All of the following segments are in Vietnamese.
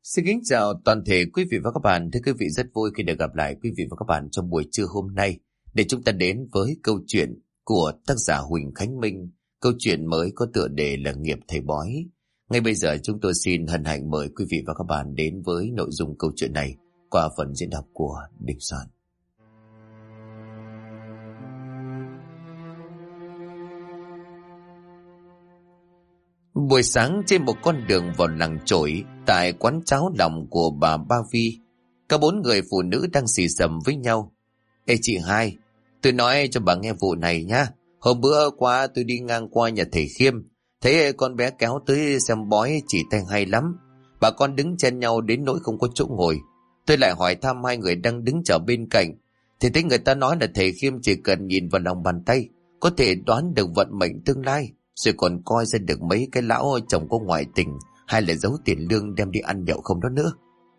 Xin kính chào toàn thể quý vị và các bạn. Thưa quý vị, rất vui khi được gặp lại quý vị và các bạn trong buổi trưa hôm nay để chúng ta đến với câu chuyện của tác giả Huỳnh Khánh Minh. Câu chuyện mới có tựa đề là Nghiệp Thầy Bói. Ngay bây giờ chúng tôi xin hân hạnh mời quý vị và các bạn đến với nội dung câu chuyện này qua phần diễn đọc của Đình Soạn. Buổi sáng trên một con đường vào làng Chổi, tại quán cháo lòng của bà Ba Vi, cả 4 người phụ nữ đang xì xầm với nhau. Ê chị hai, tôi nói cho bà nghe vụ này nhá. Hôm bữa qua tôi đi ngang qua nhà thầy Khiêm, thấy con bé kéo tới xem bói chỉ tay hay lắm. Bà con đứng chen nhau đến nỗi không có chỗ ngồi. Tôi lại hỏi thăm hai người đang đứng chờ bên cạnh, thì thấy người ta nói là thầy Khiêm chỉ cần nhìn vào lòng bàn tay có thể đoán được vận mệnh tương lai, rồi còn coi ra được mấy cái lão chồng có ngoại tình hay là giấu tiền lương đem đi ăn nhậu không đó nữa.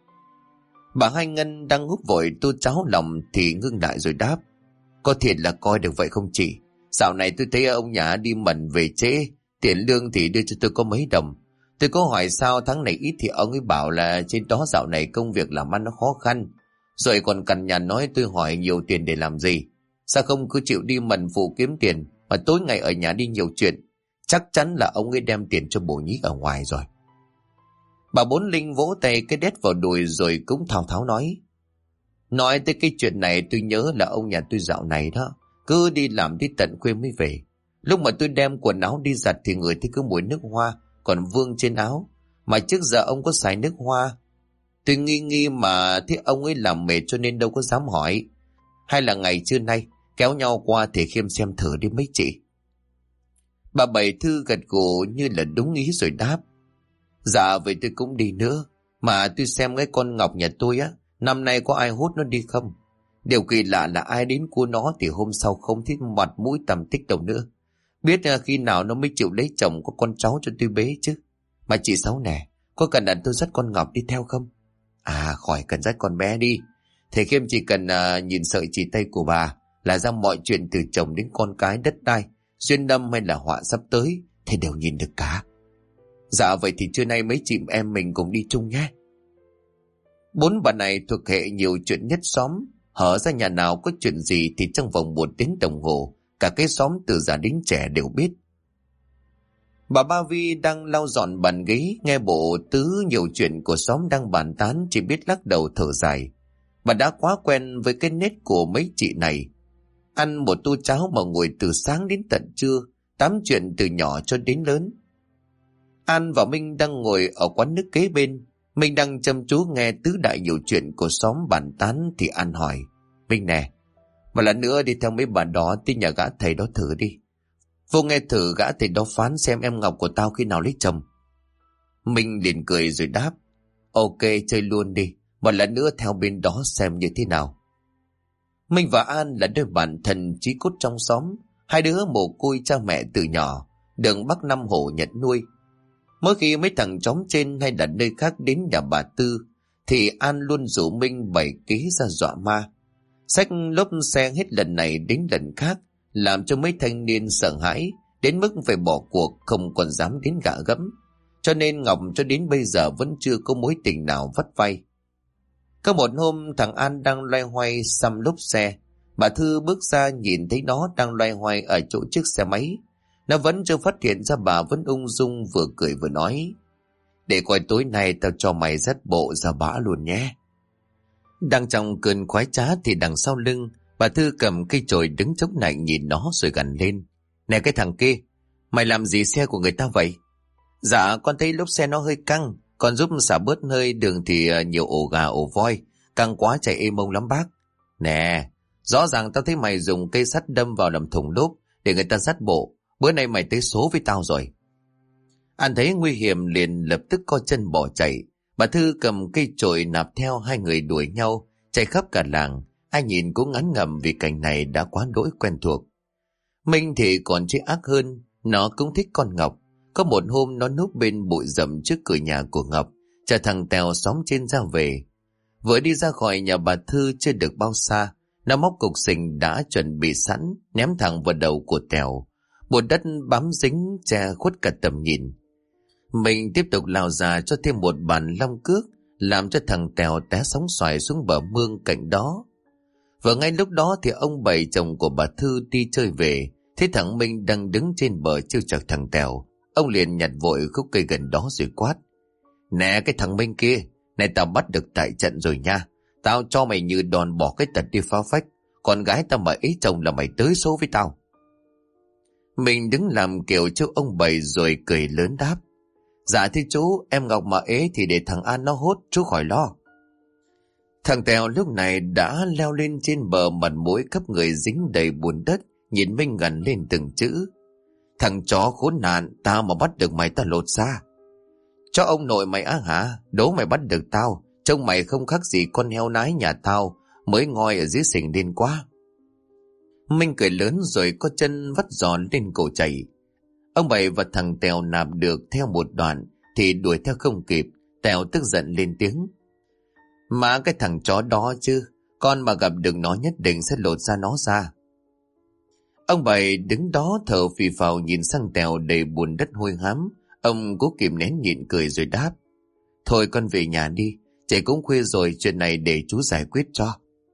Bà Hai Ngân đang húp vội tô cháo lòng thì ngưng lại rồi đáp: Có thiệt là coi được vậy không chị? Dạo này tôi thấy ông nhà đi mần về trễ, tiền lương thì đưa cho tôi có mấy đồng. Tôi có hỏi sao tháng này ít thì ông ấy bảo là trên đó dạo này công việc làm ăn nó khó khăn. Rồi còn cằn nhằn nói tôi hỏi nhiều tiền để làm gì. Sao không cứ chịu đi mần phụ kiếm tiền mà tối ngày ở nhà đi nhiều chuyện. Chắc chắn là ông ấy đem tiền cho bồ nhí ở ngoài rồi. Bà Bốn Linh vỗ tay cái đét vào đùi rồi cũng thao tháo nói: Nói tới cái chuyện này tôi nhớ là ông nhà tôi dạo này đó cứ đi làm đến tận khuya mới về. Lúc mà tôi đem quần áo đi giặt thì người thấy cứ mùi nước hoa còn vương trên áo. Mà trước giờ ông có xài nước hoa. Tôi nghi mà thấy ông ấy làm mệt cho nên đâu có dám hỏi. Hay là ngày trưa nay kéo nhau qua thì Khiêm xem thử đi mấy chị. Bà Bảy Thư gật gù như là đúng ý rồi đáp: Dạ vậy tôi cũng đi nữa. Mà tôi xem cái con Ngọc nhà tôi á, năm nay có ai hút nó đi không? Điều kỳ lạ là ai đến cua nó thì hôm sau không thấy mặt mũi tầm tích đâu nữa. Biết khi nào nó mới chịu lấy chồng có con cháu cho tôi bế chứ. Mà chị Sáu nè, có cần là tôi dắt con Ngọc đi theo không? À khỏi cần dắt con bé đi. Thầy Khiêm chỉ cần nhìn sợi chỉ tay của bà là ra mọi chuyện từ chồng đến con cái đất đai, duyên năm hay là họa sắp tới thì đều nhìn được cả. Dạ vậy thì trưa nay mấy chị em mình cùng đi chung nhé. 4 bà này thuộc hệ nhiều chuyện nhất xóm. Hở ra nhà nào có chuyện gì thì trong vòng 1 tiếng đồng hồ cả cái xóm từ già đến trẻ đều biết. Bà Ba Vi đang lau dọn bàn ghế, nghe bộ tứ nhiều chuyện của xóm đang bàn tán, chỉ biết lắc đầu thở dài. Bà đã quá quen với cái nết của mấy chị này. Ăn một tô cháo mà ngồi từ sáng đến tận trưa, tám chuyện từ nhỏ cho đến lớn. An và Minh đang ngồi ở quán nước kế bên. Minh đang chăm chú nghe tứ đại nhiều chuyện của xóm bàn tán thì An hỏi: Minh nè, một lần nữa đi theo mấy bà đó tới nhà gã thầy đó thử đi. Vô nghe thử gã thầy đó phán xem em Ngọc của tao khi nào lấy chồng. Minh liền cười rồi đáp: Ok, chơi luôn đi, một lần nữa theo bên đó xem như thế nào. Minh và An là đôi bạn thân chí cốt trong xóm. Hai đứa mồ côi cha mẹ từ nhỏ, đường Bắc Nam Hồ nhận nuôi. Mỗi khi mấy thằng chóm trên hay là nơi khác đến nhà bà Tư thì An luôn rủ Minh bày kế ra dọa ma. Xách lốp xe hết lần này đến lần khác, làm cho mấy thanh niên sợ hãi đến mức phải bỏ cuộc, không còn dám đến gạ gẫm. Cho nên Ngọc cho đến bây giờ vẫn chưa có mối tình nào vắt vai. Có một hôm thằng An đang loay hoay xăm lốp xe. Bà Thư bước ra nhìn thấy nó đang loay hoay ở chỗ chiếc xe máy. Nó vẫn chưa phát hiện ra bà vẫn ung dung, vừa cười vừa nói: Để coi tối nay tao cho mày dắt bộ ra bã luôn nhé. Đang trong cơn khoái trá thì đằng sau lưng bà Thư cầm cây chổi đứng chống nạnh nhìn nó rồi gằn lên: Nè cái thằng kia, mày làm gì xe của người ta vậy? Dạ con thấy lốp xe nó hơi căng, con giúp xả bớt hơi, đường thì nhiều ổ gà ổ voi, căng quá chạy êm mông lắm bác. Nè, rõ ràng tao thấy mày dùng cây sắt đâm vào làm thùng lốp để người ta dắt bộ. Bữa nay mày tới số với tao rồi. Anh thấy nguy hiểm liền lập tức co chân bỏ chạy. Bà Thư cầm cây chổi nạp theo, hai người đuổi nhau chạy khắp cả làng. Ai nhìn cũng ngán ngẩm vì cảnh này đã quá đỗi quen thuộc. Minh thì còn chết ác hơn, nó cũng thích con Ngọc. Có một hôm nó núp bên bụi rậm trước cửa nhà của Ngọc, chờ thằng Tèo xóm trên ra về. Vừa đi ra khỏi nhà bà Thư chưa được bao xa, nó móc cục sình đã chuẩn bị sẵn ném thẳng vào đầu của Tèo. Bùn đất bám dính che khuất cả tầm nhìn. Mình tiếp tục lao ra cho thêm một bàn long cước, làm cho thằng Tèo té sóng xoài xuống bờ mương cạnh đó. Và ngay lúc đó thì ông Bảy, chồng của bà Thư, đi chơi về, thấy thằng Minh đang đứng trên bờ trêu chọc thằng Tèo. Ông liền nhặt vội khúc cây gần đó rồi quát: Nè cái thằng Minh kia, này tao bắt được tại trận rồi nha. Tao cho mày như đòn bỏ cái tật đi phá phách. Con gái tao mà ý chồng là mày tới số với tao. Mình đứng làm kiểu cho ông Bảy rồi cười lớn đáp: Dạ thưa chú, em Ngọc mà ế thì để thằng An nó hốt, chú khỏi lo. Thằng Tèo lúc này đã leo lên trên bờ, mặt mũi khắp người dính đầy bùn đất, nhìn Minh gằn lên từng chữ: Thằng chó khốn nạn, tao mà bắt được mày tao lột ra. Cho ông nội mày á hả? Đố mày bắt được tao, trông mày không khác gì con heo nái nhà tao mới ngoi ở dưới sình lên quá. Minh cười lớn rồi có chân vắt giòn lên cổ chạy. Ông Bảy và thằng Tèo nạp được theo một đoạn thì đuổi theo không kịp. Tèo tức giận lên tiếng: Mà cái thằng chó đó chứ, con mà gặp được nó nhất định sẽ lột ra nó ra. Ông Bảy đứng đó thở phì phào nhìn sang Tèo đầy bùn đất hôi hám. Ông cố kìm nén nhịn cười rồi đáp: Thôi con về nhà đi, trời cũng khuya rồi, chuyện này để chú giải quyết cho.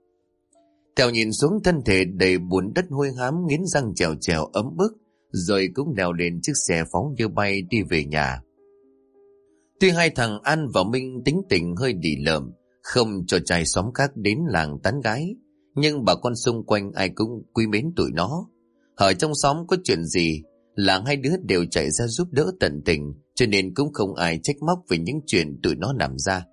Tèo nhìn xuống thân thể đầy bùn đất hôi hám, nghiến răng trèo trèo ấm bức, rồi cũng leo lên chiếc xe phóng như bay đi về nhà. Tuy hai thằng An và Minh tính tình hơi đỉ lợm, không cho trai xóm khác đến làng tán gái, nhưng bà con xung quanh ai cũng quý mến tụi nó. Ở trong xóm có chuyện gì là hai đứa đều chạy ra giúp đỡ tận tình, cho nên cũng không ai trách móc về những chuyện tụi nó làm ra.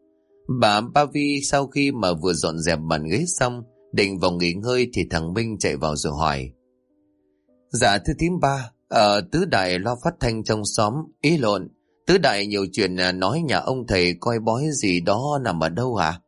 Bà Ba Vi sau khi mà vừa dọn dẹp bàn ghế xong, định vào nghỉ ngơi thì thằng Minh chạy vào rồi hỏi: Dạ thưa thím Ba, Tứ Đại lo phát thanh trong xóm, ý lộn, Tứ Đại nhiều chuyện nói nhà ông thầy coi bói gì đó nằm ở đâu hả?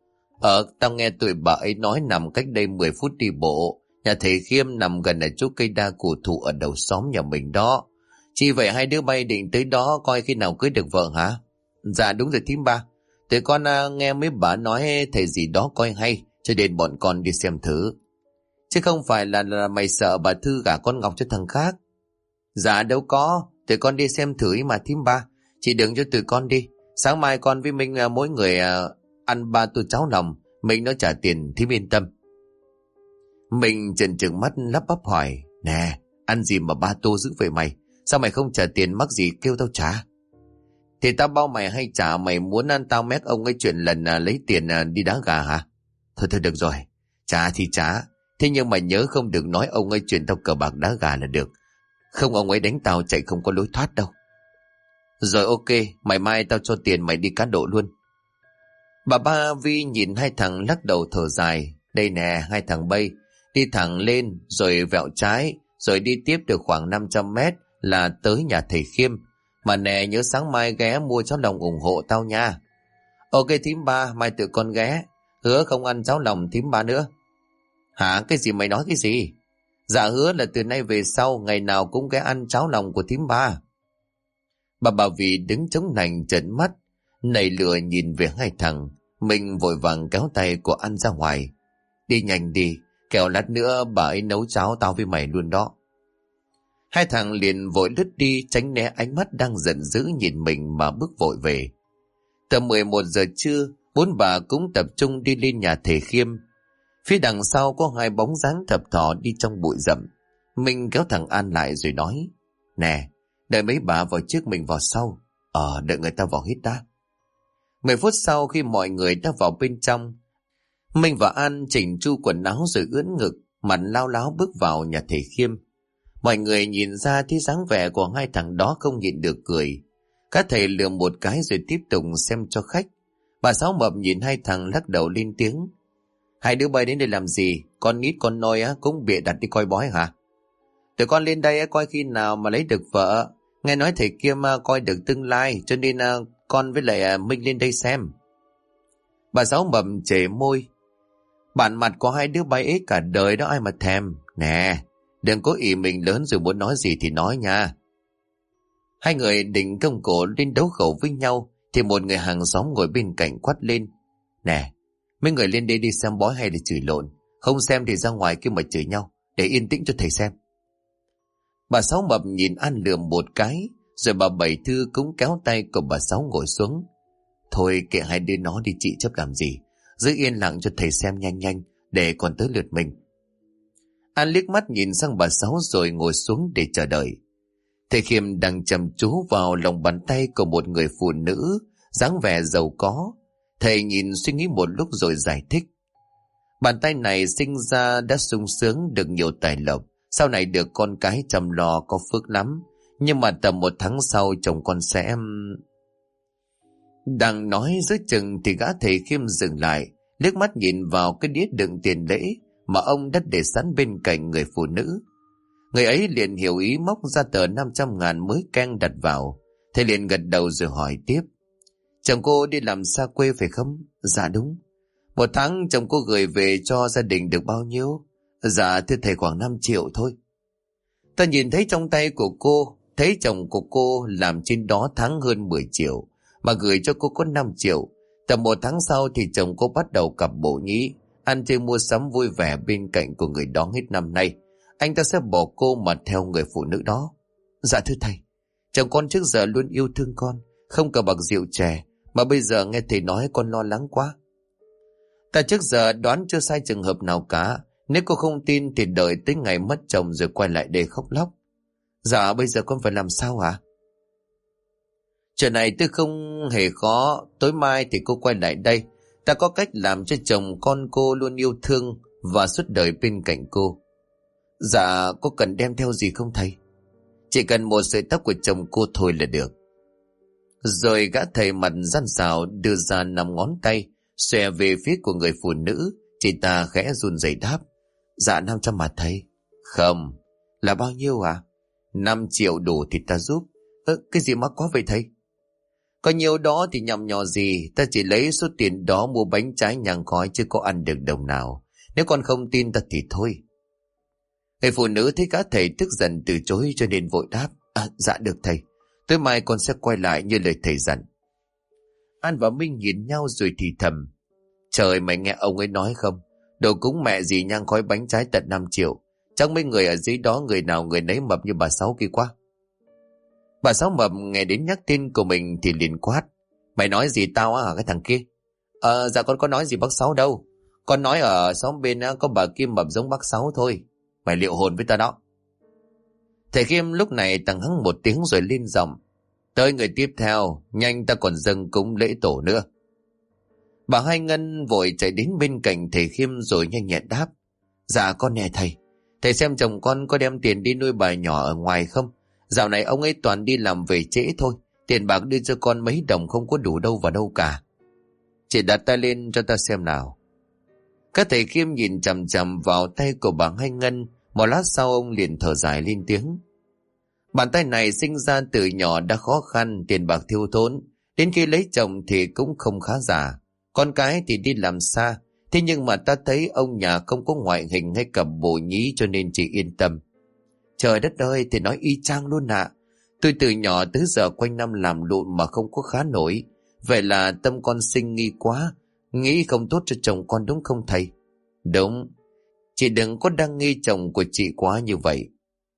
Tao nghe tụi bà ấy nói nằm cách đây 10 phút đi bộ. Nhà thầy Khiêm nằm gần ở chỗ cây đa cổ thụ ở đầu xóm nhà mình đó. Chỉ vậy hai đứa bay định tới đó coi khi nào cưới được vợ hả? Dạ đúng rồi thím Ba. Tụi con nghe mấy bà nói thầy gì đó coi hay, cho nên bọn con đi xem thử. Chứ không phải là mày sợ bà Thư gả con Ngọc cho thằng khác. Dạ đâu có, tụi con đi xem thử mà thím Ba. Chị đừng cho tụi con đi. Sáng mai con với Minh mỗi người ăn 3 tô cháo lòng. Mình nó trả tiền, thím yên tâm. Mình chần chừng mắt lắp bắp hỏi: Nè, ăn gì mà 3 tô dữ vậy mày? Sao mày không trả tiền, mắc gì kêu tao trả? Thì tao bao mày hay trả, mày muốn ăn tao mét ông ấy chuyện lần lấy tiền đi đá gà hả? Thôi thôi được rồi, trả thì trả. Thế nhưng mà nhớ không được nói ông ấy chuyện tao cờ bạc đá gà là được. Không ông ấy đánh tao chạy không có lối thoát đâu. Rồi ok, mày mai tao cho tiền mày đi cá độ luôn. Bà Ba Vi nhìn hai thằng lắc đầu thở dài. Đây nè, hai thằng bay, đi thẳng lên rồi vẹo trái, rồi đi tiếp được khoảng 500 mét là tới nhà thầy Khiêm. Mà nè, nhớ sáng mai ghé mua cháo lòng ủng hộ tao nha. Ok thím Ba, mai tụi con ghé. Hứa không ăn cháo lòng thím Ba nữa. Hả? Cái gì mày nói cái gì? Dạ hứa là từ nay về sau ngày nào cũng ghé ăn cháo lòng của thím Ba. Bà Vì đứng chống nạnh trợn mắt nảy lửa nhìn về hai thằng. Mình vội vàng kéo tay của An ra ngoài. Đi nhanh đi, kẻo lát nữa bà ấy nấu cháo tao với mày luôn đó. Hai thằng liền vội lướt đi, tránh né ánh mắt đang giận dữ nhìn mình mà bước vội về. Tầm 11 giờ trưa, bốn bà cũng tập trung đi lên nhà thầy Khiêm. Phía đằng sau có hai bóng dáng thập thò đi trong bụi rậm. Mình kéo thằng An lại rồi nói: Nè, đợi mấy bà vào trước mình vào sau. Đợi người ta vào hết đã. 10 phút sau khi mọi người đã vào bên trong, Minh và An chỉnh chu quần áo rồi ưỡn ngực, mặt lao láo bước vào nhà thầy Khiêm. Mọi người nhìn ra thấy dáng vẻ của hai thằng đó không nhịn được cười. Các thầy lườm một cái rồi tiếp tục xem cho khách. Bà Sáu Mập nhìn hai thằng lắc đầu lên tiếng: Hai đứa bay đến đây làm gì? Con nít con nôi cũng bịa đặt đi coi bói hả? Tụi con lên đây coi khi nào mà lấy được vợ. Nghe nói thầy Khiêm coi được tương lai, cho nên con với lại Minh lên đây xem. Bà Sáu Mập chề môi: Bản mặt của hai đứa bay ấy cả đời đó ai mà thèm. Nè, đừng có ỷ mình lớn rồi muốn nói gì thì nói nha. Hai người định công cổ lên đấu khẩu với nhau thì một người hàng xóm ngồi bên cạnh quát lên: Nè, mấy người lên đây đi xem bói hay là chửi lộn? Không xem thì ra ngoài kia mà chửi nhau, để yên tĩnh cho thầy xem. Bà Sáu Mập nhìn An lườm một cái, rồi bà Bảy Thư cũng kéo tay của bà Sáu ngồi xuống. Thôi kệ hai đứa nó đi, chị chấp làm gì. Giữ yên lặng cho thầy xem nhanh nhanh, để còn tới lượt mình. An liếc mắt nhìn sang bà Sáu rồi ngồi xuống để chờ đợi. Thầy Khiêm đang chăm chú vào lòng bàn tay của một người phụ nữ dáng vẻ giàu có. Thầy nhìn suy nghĩ một lúc rồi giải thích. Bàn tay này sinh ra đã sung sướng được nhiều tài lộc, sau này được con cái chăm lo có phước lắm. Nhưng mà tầm 1 tháng sau chồng con sẽ... Đang nói giữa chừng thì gã thầy Khiêm dừng lại, liếc mắt nhìn vào cái đĩa đựng tiền lễ mà ông đã để sẵn bên cạnh người phụ nữ. Người ấy liền hiểu ý, móc ra tờ 500.000 mới keng đặt vào. Thầy liền gật đầu rồi hỏi tiếp. Chồng cô đi làm xa quê phải không? Dạ đúng. 1 tháng chồng cô gửi về cho gia đình được bao nhiêu? Dạ thưa thầy khoảng 5 triệu thôi. Ta nhìn thấy trong tay của cô, thấy chồng của cô làm trên đó tháng hơn 10 triệu, mà gửi cho cô có 5 triệu. Tầm 1 tháng sau thì chồng cô bắt đầu cặp bộ nhí, ăn chơi mua sắm vui vẻ bên cạnh của người đó hết năm nay. Anh ta sẽ bỏ cô mà theo người phụ nữ đó. Dạ thưa thầy, chồng con trước giờ luôn yêu thương con, không cờ bạc rượu chè, mà bây giờ nghe thầy nói con lo lắng quá. Ta trước giờ đoán chưa sai trường hợp nào cả. Nếu cô không tin thì đợi tới ngày mất chồng rồi quay lại để khóc lóc. Dạ bây giờ con phải làm sao hả? Chuyện này tôi không hề khó. Tối mai thì cô quay lại đây. Ta có cách làm cho chồng con cô luôn yêu thương và suốt đời bên cạnh cô. Dạ có cần đem theo gì không thầy? Chỉ cần một sợi tóc của chồng cô thôi là được. Rồi gã thầy mặt gian xảo đưa ra 5 ngón tay xòe về phía của người phụ nữ. Chị ta khẽ run rẩy đáp. Dạ 500 mà thầy. Không. Là bao nhiêu à? 5 triệu đủ thì ta giúp. Cái gì mắc quá vậy thầy? Có nhiều đó thì nhằm nhò gì. Ta chỉ lấy số tiền đó mua bánh trái nhang khói chứ có ăn được đồng nào. Nếu con không tin ta thì thôi. Người phụ nữ thấy gã thầy tức giận từ chối cho nên vội đáp. Dạ được thầy. Tối mai con sẽ quay lại như lời thầy dặn. An và Minh nhìn nhau rồi thì thầm. Trời, mày nghe ông ấy nói không? Đồ cúng mẹ gì nhang khói bánh trái tận 5 triệu. Chắc mấy người ở dưới đó người nào người nấy mập như bà Sáu kia quá. Bà Sáu mập nghe đến nhắc tên của mình thì liền quát. Mày nói gì tao hả cái thằng kia? Dạ con có nói gì bác Sáu đâu. Con nói ở xóm bên có bà Kim mập giống bác Sáu thôi. Mày liệu hồn với ta đó. Thầy Khiêm lúc này tăng hắng một tiếng rồi lên giọng. Tới người tiếp theo, nhanh ta còn dâng cúng lễ tổ nữa. Bà Hai Ngân vội chạy đến bên cạnh thầy Khiêm rồi nhanh nhẹn đáp. Dạ con nè thầy. Thầy xem chồng con có đem tiền đi nuôi bà nhỏ ở ngoài không? Dạo này ông ấy toàn đi làm về trễ thôi. Tiền bạc đưa cho con mấy đồng không có đủ đâu vào đâu cả. Chị đặt tay lên cho ta xem nào. Các thầy Khiêm nhìn chằm chằm vào tay của bà Hai Ngân. Một lát sau ông liền thở dài lên tiếng. Bàn tay này sinh ra từ nhỏ đã khó khăn, tiền bạc thiếu thốn. Đến khi lấy chồng thì cũng không khá giả. Con cái thì đi làm xa. Thế nhưng mà ta thấy ông nhà không có ngoại hình hay cặp bộ nhí cho nên chị yên tâm. Trời đất ơi, thì nói y chang luôn ạ. Tôi từ nhỏ tới giờ quanh năm làm lụn mà không có khá nổi. Vậy là tâm con sinh nghi quá. Nghĩ không tốt cho chồng con đúng không thầy? Đúng. Chị đừng có đăng nghi chồng của chị quá như vậy.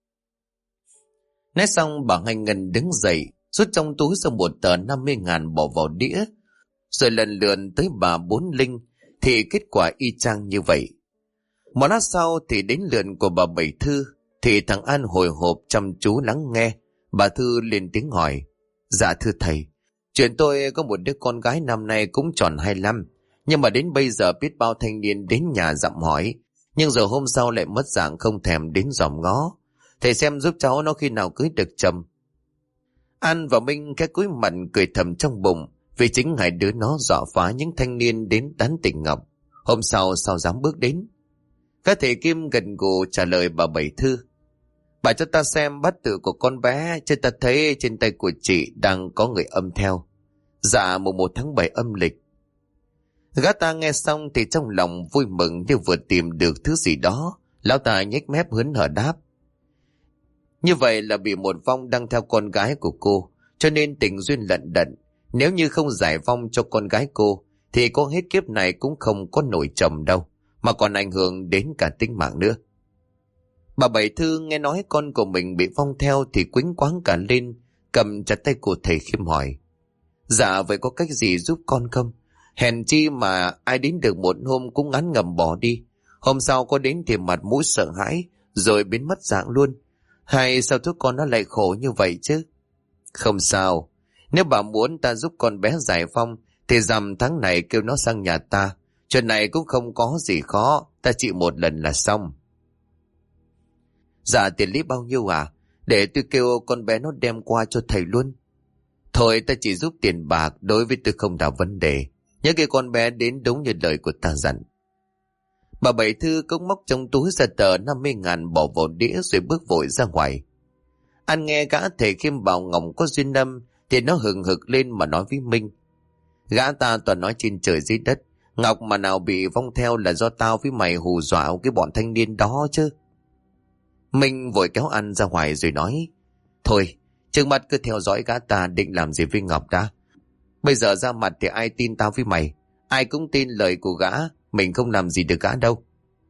Nói xong bà Hai Ngân đứng dậy, rút trong túi ra một tờ 50.000 bỏ vào đĩa. Rồi lần lượt tới bà Bốn Linh, thì kết quả y chang như vậy. Một lát sau thì đến lượt của bà Bảy Thư, thì thằng An hồi hộp chăm chú lắng nghe. Bà Thư lên tiếng hỏi. Dạ thưa thầy, chuyện tôi có một đứa con gái năm nay cũng tròn 25, nhưng mà đến bây giờ biết bao thanh niên đến nhà dặm hỏi, nhưng giờ hôm sau lại mất dạng không thèm đến dòm ngó. Thầy xem giúp cháu nó khi nào cưới được chồng. An và Minh cái cúi mặt cười thầm trong bụng, vì chính hai đứa nó dọa phá những thanh niên đến tán tỉnh Ngọc. Hôm sau sao dám bước đến. Các thầy Kim gần gù trả lời bà Bảy Thư. Bà cho ta xem bát tự của con bé, chứ ta thấy trên tay của chị đang có người âm theo. Dạ mùng 1 tháng 7 âm lịch. Gã ta nghe xong thì trong lòng vui mừng như vừa tìm được thứ gì đó. Lão ta nhếch mép hớn hở đáp. Như vậy là bị một vong đang theo con gái của cô, cho nên tình duyên lận đận. Nếu như không giải vong cho con gái cô, thì có hết kiếp này cũng không có nổi chồng đâu, mà còn ảnh hưởng đến cả tính mạng nữa. Bà Bảy Thư nghe nói con của mình bị vong theo thì quýnh quáng cả lên, cầm chặt tay của thầy Khiêm hỏi. Dạ vậy có cách gì giúp con không? Hèn chi mà ai đến được một hôm cũng ngán ngẩm bỏ đi. Hôm sau có đến thì mặt mũi sợ hãi, rồi biến mất dạng luôn. Hay sao thúc con nó lại khổ như vậy chứ? Không sao. Nếu bà muốn ta giúp con bé giải phong, thì rằm tháng này kêu nó sang nhà ta. Chuyện này cũng không có gì khó, ta chỉ một lần là xong. Dạ tiền lý bao nhiêu à? Để tôi kêu con bé nó đem qua cho thầy luôn. Thôi ta chỉ giúp tiền bạc, đối với tôi không là vấn đề. Nhớ cái con bé đến đúng như lời của ta dặn. Bà Bảy Thư cũng móc trong túi ra tờ 50.000 bỏ vào đĩa rồi bước vội ra ngoài. Anh nghe gã thầy Khiêm bảo Ngọc có duyên âm thì nó hừng hực lên mà nói với Minh. Gã ta toàn nói trên trời dưới đất. Ngọc mà nào bị vong theo là do tao với mày hù dọa cái bọn thanh niên đó chứ. Minh vội kéo anh ra ngoài rồi nói. Thôi, trước mắt cứ theo dõi gã ta định làm gì với Ngọc đã. Bây giờ ra mặt thì ai tin tao với mày? Ai cũng tin lời của gã, mình không làm gì được gã đâu.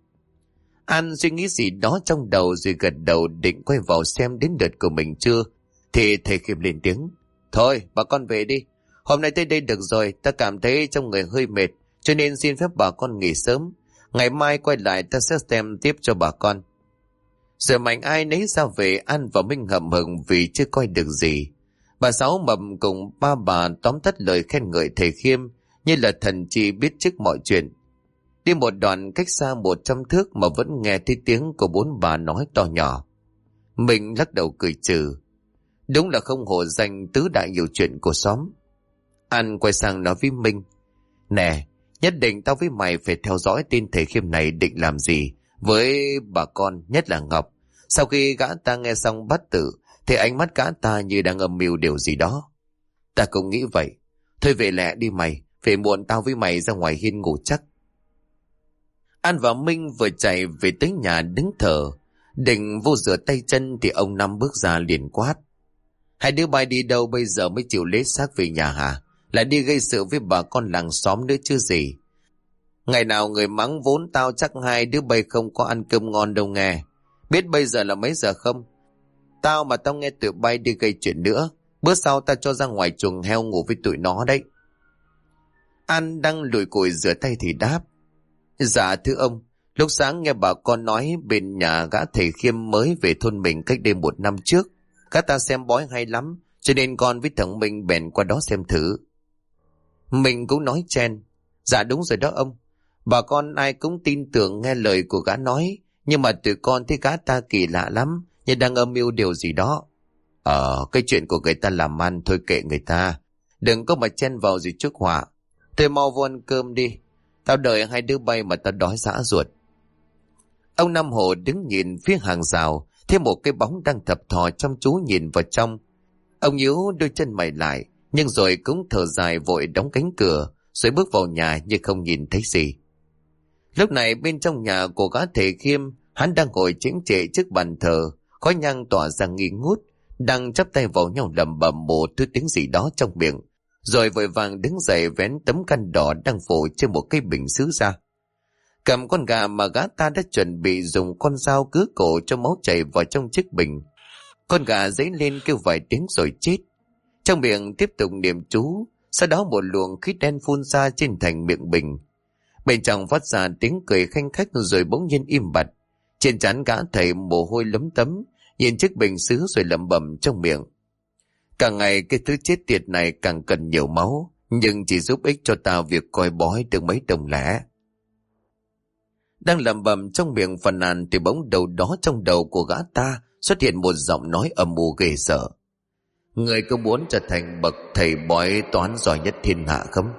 An suy nghĩ gì đó trong đầu rồi gật đầu định quay vào xem đến lượt của mình chưa. Thì thầy Khiêm lên tiếng. Thôi, bà con về đi. Hôm nay tới đây được rồi, ta cảm thấy trong người hơi mệt, cho nên xin phép bà con nghỉ sớm. Ngày mai quay lại ta sẽ xem tiếp cho bà con. Rồi mạnh ai nấy ra về, An và Minh hậm hực vì chưa coi được gì. Bà Sáu Mầm cùng ba bà tóm tắt lời khen ngợi thầy Khiêm như là thần chỉ biết trước mọi chuyện. Đi một đoạn cách xa 100 thước mà vẫn nghe thấy tiếng của bốn bà nói to nhỏ. Mình lắc đầu cười trừ. Đúng là không hổ danh tứ đại nhiều chuyện của xóm. An quay sang nói với Minh. Nè, nhất định tao với mày phải theo dõi tin thầy Khiêm này định làm gì với bà con, nhất là Ngọc. Sau khi gã ta nghe xong bát tự thì ánh mắt gã ta như đang âm mưu điều gì đó. Ta cũng nghĩ vậy. Thôi về lẹ đi mày, về muộn tao với mày ra ngoài hiên ngủ chắc. An và Minh vừa chạy về tới nhà đứng thở, định vô rửa tay chân thì ông Năm bước ra liền quát. Hai đứa bay đi đâu bây giờ mới chịu lấy xác về nhà hả? Lại đi gây sự với bà con làng xóm nữa chứ gì. Ngày nào người mắng vốn tao chắc hai đứa bay không có ăn cơm ngon đâu nghe. Biết bây giờ là mấy giờ không? Tao mà tao nghe tụi bay đi gây chuyện nữa, bữa sau tao cho ra ngoài chuồng heo ngủ với tụi nó đấy. An đang lùi cùi rửa tay thì đáp. Dạ thưa ông, lúc sáng nghe bà con nói bên nhà gã thầy Khiêm mới về thôn mình cách đây 1 năm trước. Gã ta xem bói hay lắm, cho nên con với thằng Minh bèn qua đó xem thử. Mình cũng nói chen. Dạ đúng rồi đó ông. Bà con ai cũng tin tưởng nghe lời của gã nói, nhưng mà tụi con thấy gã ta kỳ lạ lắm, như đang âm mưu điều gì đó. Cái chuyện của người ta làm ăn thôi kệ người ta. Đừng có mà chen vào gì trước họa. Thôi mau vô ăn cơm đi. Tao đợi hai đứa bay mà tao đói rã ruột. Ông Năm Hồ đứng nhìn phía hàng rào, thấy một cái bóng đang thập thò chăm chú nhìn vào trong. Ông nhíu đôi chân mày lại, nhưng rồi cũng thở dài vội đóng cánh cửa, rồi bước vào nhà như không nhìn thấy gì. Lúc này bên trong nhà của gã thầy Khiêm, hắn đang ngồi chễnh chệ trước bàn thờ, khói nhang tỏa ra nghi ngút, đang chắp tay vào nhau lẩm bẩm một thứ tiếng gì đó trong miệng, rồi vội vàng đứng dậy vén tấm khăn đỏ đang phủ trên một cái bình sứ ra. Cầm con gà mà gã ta đã chuẩn bị dùng con dao cứa cổ cho máu chảy vào trong chiếc bình. Con gà dấy lên kêu vài tiếng rồi chết. Trong miệng tiếp tục niệm chú, sau đó một luồng khí đen phun ra trên thành miệng bình. Bên trong phát ra tiếng cười khanh khách rồi bỗng nhiên im bặt. Trên trán gã thầy mồ hôi lấm tấm, nhìn chiếc bình sứ rồi lẩm bẩm trong miệng. Càng ngày cái thứ chết tiệt này càng cần nhiều máu, nhưng chỉ giúp ích cho ta việc coi bói được mấy đồng lẻ. Đang lẩm bẩm trong miệng phàn nàn thì bỗng đầu đó trong đầu của gã ta xuất hiện một giọng nói âm u ghê sợ. Người có muốn trở thành bậc thầy bói toán giỏi nhất thiên hạ không?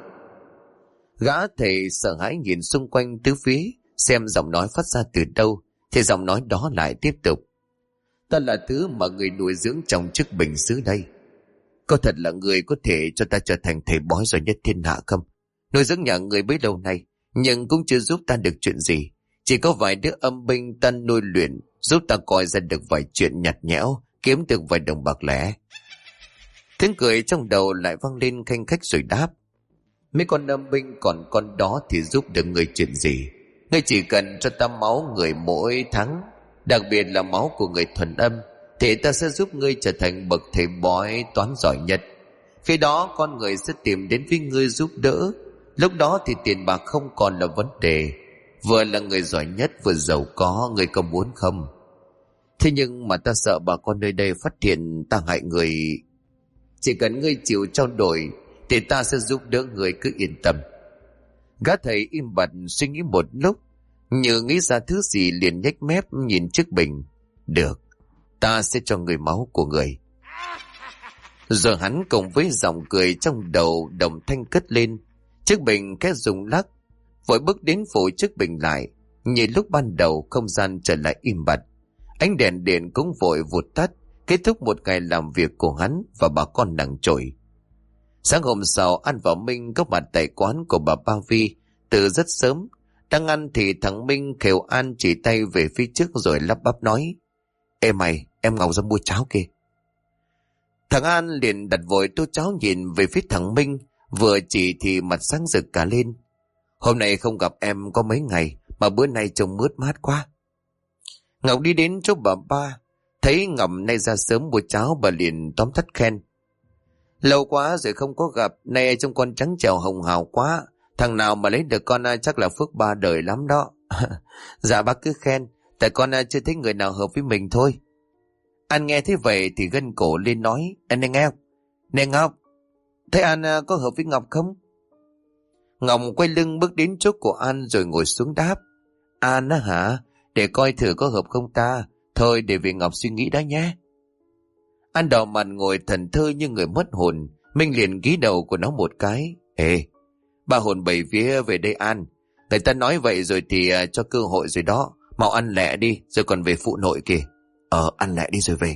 Gã thầy sợ hãi nhìn xung quanh tứ phía, xem giọng nói phát ra từ đâu, thì giọng nói đó lại tiếp tục. Ta là thứ mà người nuôi dưỡng trong chiếc bình sứ đây. Có thật là người có thể cho ta trở thành thầy bói giỏi nhất thiên hạ không? Nuôi dưỡng nhà người bấy lâu nay, nhưng cũng chưa giúp ta được chuyện gì. Chỉ có vài đứa âm binh ta nuôi luyện, giúp ta coi ra được vài chuyện nhạt nhẽo, kiếm được vài đồng bạc lẻ. Tiếng cười trong đầu lại vang lên khanh khách rồi đáp. Mấy con âm binh còn con đó thì giúp được người chuyện gì? Ngươi chỉ cần cho ta máu người mỗi tháng, đặc biệt là máu của người thuần âm, thì ta sẽ giúp ngươi trở thành bậc thầy bói toán giỏi nhất. Khi đó con người sẽ tìm đến với ngươi giúp đỡ. Lúc đó thì tiền bạc không còn là vấn đề. Vừa là người giỏi nhất vừa giàu có, ngươi có muốn không? Thế nhưng mà ta sợ bà con nơi đây phát hiện ta hại người. Chỉ cần ngươi chịu trao đổi thì ta sẽ giúp đỡ người, cứ yên tâm. Gã thầy im bặt suy nghĩ một lúc, như nghĩ ra thứ gì liền nhếch mép nhìn chiếc bình. Được, ta sẽ cho người máu của người. Rồi hắn cùng với giọng cười trong đầu đồng thanh cất lên. Chiếc bình khẽ rung lắc, vội bước đến phủ chiếc bình lại. Như lúc ban đầu không gian trở lại im bặt. Ánh đèn điện cũng vội vụt tắt, kết thúc một ngày làm việc của hắn và bà con nàng Chổi. Sáng hôm sau, An và Minh có mặt tại quán của bà Ba Vi từ rất sớm. Đang ăn thì thằng Minh khều An chỉ tay về phía trước rồi lắp bắp nói: Ê mày, em Ngọc ra mua cháo kìa. Thằng An liền đặt vội tô cháo nhìn về phía thằng Minh, vừa chỉ thì mặt sáng rực cả lên. Hôm nay không gặp em có mấy ngày mà bữa nay trông mướt mát quá. Ngọc đi đến chỗ bà Ba, thấy Ngọc nay ra sớm mua cháo, bà liền tóm tắt khen: Lâu quá rồi không có gặp, nay trông con trắng trẻo hồng hào quá. Thằng nào mà lấy được con chắc là phước ba đời lắm đó. Dạ bác cứ khen, tại con chưa thấy người nào hợp với mình thôi. An nghe thế vậy thì gân cổ lên nói: Anh nghe không? Nè Ngọc, thấy An có hợp với Ngọc không? Ngọc quay lưng bước đến chỗ của An rồi ngồi xuống đáp: An á hả? Để coi thử có hợp không ta. Thôi để vì Ngọc suy nghĩ đã nhé. An đỏ mặt ngồi thần thơ như người mất hồn. Minh liền gí đầu của nó một cái: Ê, ba hồn bảy vía về đây An. Người ta nói vậy rồi thì cho cơ hội rồi đó. Mau ăn lẹ đi rồi còn về phụ nội kìa. Ăn lẹ đi rồi về.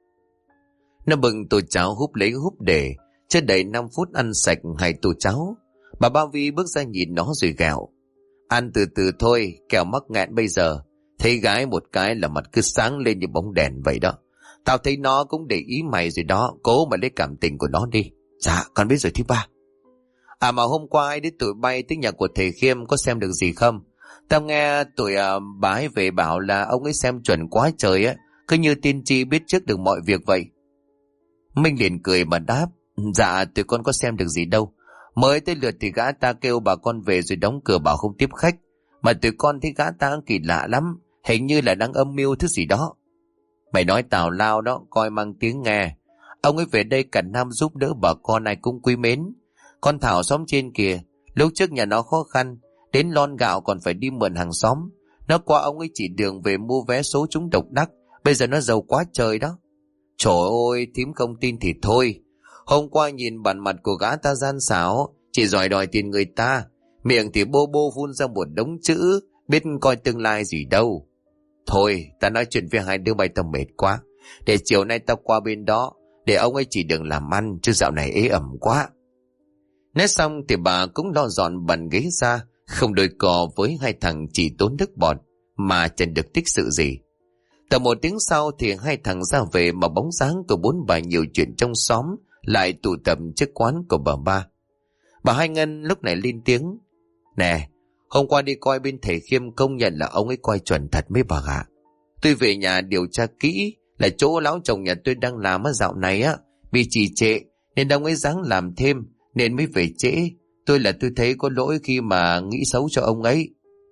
Nó bưng tô cháo húp lấy húp để, chưa đầy 5 phút ăn sạch 2 tô cháo. Bà Ba Vi bước ra nhìn nó rồi gào: Ăn từ từ thôi, kẻo mắc nghẹn bây giờ. Thấy gái một cái là mặt cứ sáng lên như bóng đèn vậy đó. Tao thấy nó cũng để ý mày rồi đó, cố mà lấy cảm tình của nó đi. Dạ, con biết rồi thứ ba. À mà hôm qua ai đến tụi bay tới nhà của thầy Khiêm có xem được gì không? Tao nghe tụi bà ấy về bảo là ông ấy xem chuẩn quá trời á, cứ như tiên tri biết trước được mọi việc vậy. Minh liền cười mà đáp: Dạ, tụi con có xem được gì đâu. Mới tới lượt thì gã ta kêu bà con về rồi đóng cửa bảo không tiếp khách. Mà tụi con thấy gã ta kỳ lạ lắm, hình như là đang âm mưu thứ gì đó. Mày nói tào lao đó, coi mang tiếng nghe. Ông ấy về đây cả năm giúp đỡ bà con ai cũng quý mến. Con Thảo xóm trên kìa, lúc trước nhà nó khó khăn, đến lon gạo còn phải đi mượn hàng xóm. Nó qua ông ấy chỉ đường về mua vé số trúng độc đắc, bây giờ nó giàu quá trời đó. Trời ơi, thím không tin thì thôi. Hôm qua nhìn bản mặt của gã ta gian xảo, chỉ giỏi đòi tiền người ta, miệng thì bô bô phun ra một đống chữ, biết coi tương lai gì đâu. Thôi, ta nói chuyện với hai đứa bay tao mệt quá. Để chiều nay tao qua bên đó, để ông ấy chỉ đường làm ăn, chứ dạo này ế ẩm quá. Nói xong thì bà cũng lo dọn bàn ghế ra, không đôi cò với hai thằng chỉ tốn nước bọt, mà chẳng được tích sự gì. Tầm 1 tiếng sau thì hai thằng ra về mà bóng dáng của 4 bà nhiều chuyện trong xóm lại tụ tập trước quán của bà Ba. Bà Hai Ngân lúc này lên tiếng: Nè, hôm qua đi coi bên thầy Khiêm công nhận là ông ấy coi chuẩn thật mấy bà ạ. Tôi về nhà điều tra kỹ là chỗ lão chồng nhà tôi đang làm ở dạo này á, bị trì trệ nên ông ấy ráng làm thêm nên mới về trễ. Tôi thấy có lỗi khi mà nghĩ xấu cho ông ấy.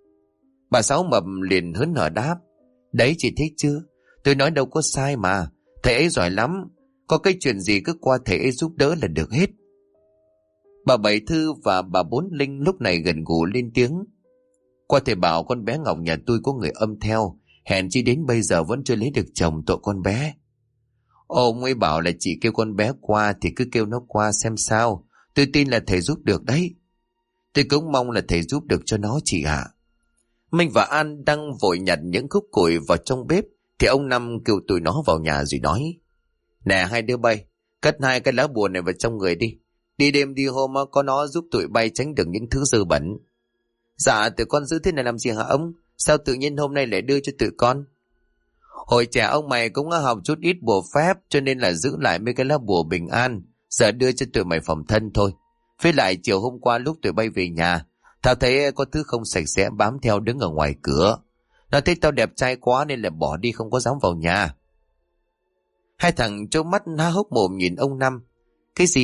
Bà Sáu Mập liền hớn hở đáp: Đấy chị thấy chưa, tôi nói đâu có sai mà, thầy ấy giỏi lắm, có cái chuyện gì cứ qua thầy ấy giúp đỡ là được hết. Bà Bảy Thư và bà Bốn Linh lúc này gần gù lên tiếng: Qua thầy bảo con bé Ngọc nhà tôi có người âm theo, hèn chi đến bây giờ vẫn chưa lấy được chồng, tội con bé. Ông ấy bảo là chị kêu con bé qua thì cứ kêu nó qua xem sao, tôi tin là thầy giúp được đấy. Tôi cũng mong là thầy giúp được cho nó chị ạ. Minh và An đang vội nhặt những khúc củi vào trong bếp thì ông Năm kêu tụi nó vào nhà rồi nói: Nè hai đứa bay, cất 2 cái lá bùa này vào trong người đi. Đi đêm đi hôm có nó giúp tụi bay tránh được những thứ dơ bẩn. Dạ tụi con giữ thế này làm gì hả ông? Sao tự nhiên hôm nay lại đưa cho tụi con? Hồi trẻ ông mày cũng học chút ít bùa phép cho nên là giữ lại mấy cái lá bùa bình an, giờ đưa cho tụi mày phòng thân thôi. Với lại chiều hôm qua lúc tụi bay về nhà, tao thấy có thứ không sạch sẽ bám theo đứng ở ngoài cửa. Nó thấy tao đẹp trai quá nên là bỏ đi không có dám vào nhà. Hai thằng trố mắt há hốc mồm nhìn ông Năm. Cái gì?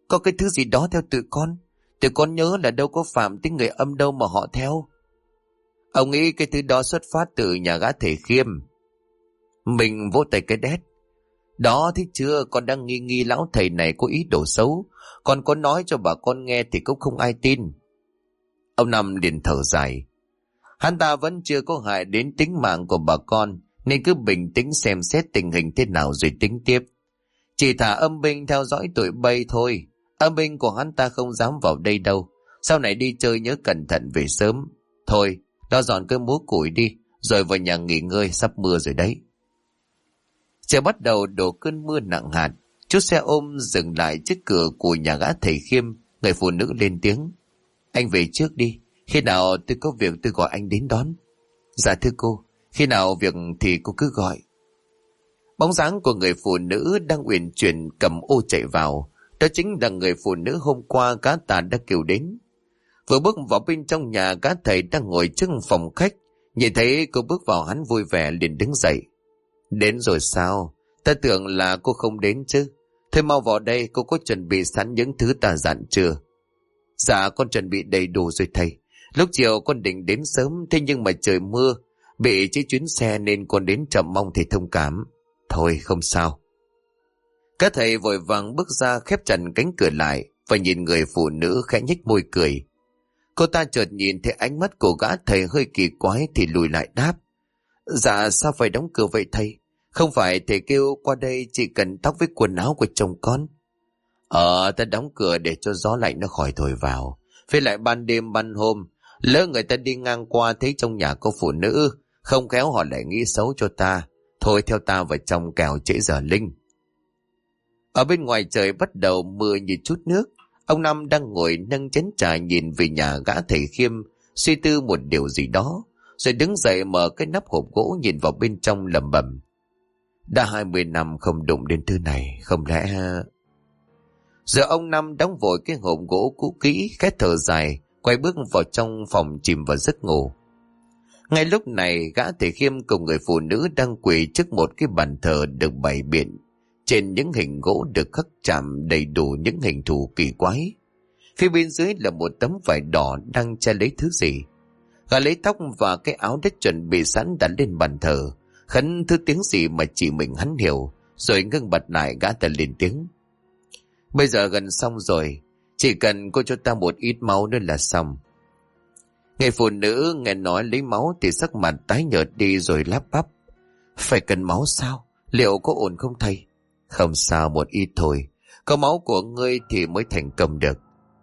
Có cái thứ gì đó theo tụi con. Tụi con nhớ là đâu có phạm tính người âm đâu mà họ theo. Ông nghĩ cái thứ đó xuất phát từ nhà gã thầy Khiêm. Mình vỗ tay cái đét. Đó thì chưa, con đang nghi nghi lão thầy này có ý đồ xấu. Con có nói cho bà con nghe thì cũng không ai tin. Ông Năm liền thở dài. Hắn ta vẫn chưa có hại đến tính mạng của bà con, nên cứ bình tĩnh xem xét tình hình thế nào rồi tính tiếp. Chỉ thả âm binh theo dõi tụi bay thôi. Âm binh của hắn ta không dám vào đây đâu. Sau này đi chơi nhớ cẩn thận về sớm. Thôi, lo dọn cái múa củi đi, rồi vào nhà nghỉ ngơi, sắp mưa rồi đấy. Trời bắt đầu đổ cơn mưa nặng hạt. Chiếc xe ôm dừng lại trước cửa của nhà gã thầy Khiêm. Người phụ nữ lên tiếng. Anh về trước đi. Khi nào tôi có việc tôi gọi anh đến đón. Dạ thưa cô. Khi nào việc thì cô cứ gọi. Bóng dáng của người phụ nữ đang uyển chuyển cầm ô chạy vào. Đó chính là người phụ nữ hôm qua gã ta đã kêu đến. Vừa bước vào bên trong nhà, gã thầy đang ngồi trước phòng khách. Nhìn thấy cô bước vào, hắn vui vẻ liền đứng dậy. Đến rồi sao? Ta tưởng là cô không đến chứ. Thôi mau vào đây, cô có chuẩn bị sẵn những thứ ta dặn chưa? Dạ con chuẩn bị đầy đủ rồi thầy. Lúc chiều con định đến sớm, thế nhưng mà trời mưa, bị chiếc chuyến xe nên con đến chậm, mong thầy thông cảm. Thôi không sao. Các thầy vội vàng bước ra, khép chặt cánh cửa lại và nhìn người phụ nữ khẽ nhếch môi cười. Cô ta chợt nhìn thấy ánh mắt của gã thầy hơi kỳ quái thì lùi lại đáp. Dạ sao phải đóng cửa vậy thầy? Không phải thầy kêu qua đây chỉ cần tóc với quần áo của chồng con. Ta đóng cửa để cho gió lạnh nó khỏi thổi vào. Với lại ban đêm ban hôm, lỡ người ta đi ngang qua thấy trong nhà có phụ nữ, không khéo họ lại nghĩ xấu cho ta. Thôi theo ta vào trong kẻo trễ giờ linh. Ở bên ngoài trời bắt đầu mưa như chút nước. Ông Năm đang ngồi nâng chén trà nhìn về nhà gã thầy Khiêm, suy tư một điều gì đó, rồi đứng dậy mở cái nắp hộp gỗ nhìn vào bên trong lẩm bẩm. Đã 20 năm không đụng đến thứ này, không lẽ... Giờ ông Năm đóng vội cái hộp gỗ cũ kỹ, khét thở dài, quay bước vào trong phòng chìm vào giấc ngủ. Ngay lúc này, gã thầy Khiêm cùng người phụ nữ đang quỳ trước một cái bàn thờ được bày biện. Trên những hình gỗ được khắc chạm đầy đủ những hình thù kỳ quái. Phía bên dưới là một tấm vải đỏ đang che lấy thứ gì. Gã lấy tóc và cái áo đã chuẩn bị sẵn đặt lên bàn thờ, khấn thứ tiếng gì mà chỉ mình hắn hiểu, rồi ngưng bật lại. Gã ta lên tiếng. Bây giờ gần xong rồi, chỉ cần cô cho ta một ít máu nữa là xong. Người phụ nữ nghe nói lấy máu thì sắc mặt tái nhợt đi rồi lắp bắp. Phải cần máu sao? Liệu có ổn không thầy? Không sao, một ít thôi. Có máu của ngươi thì mới thành công được.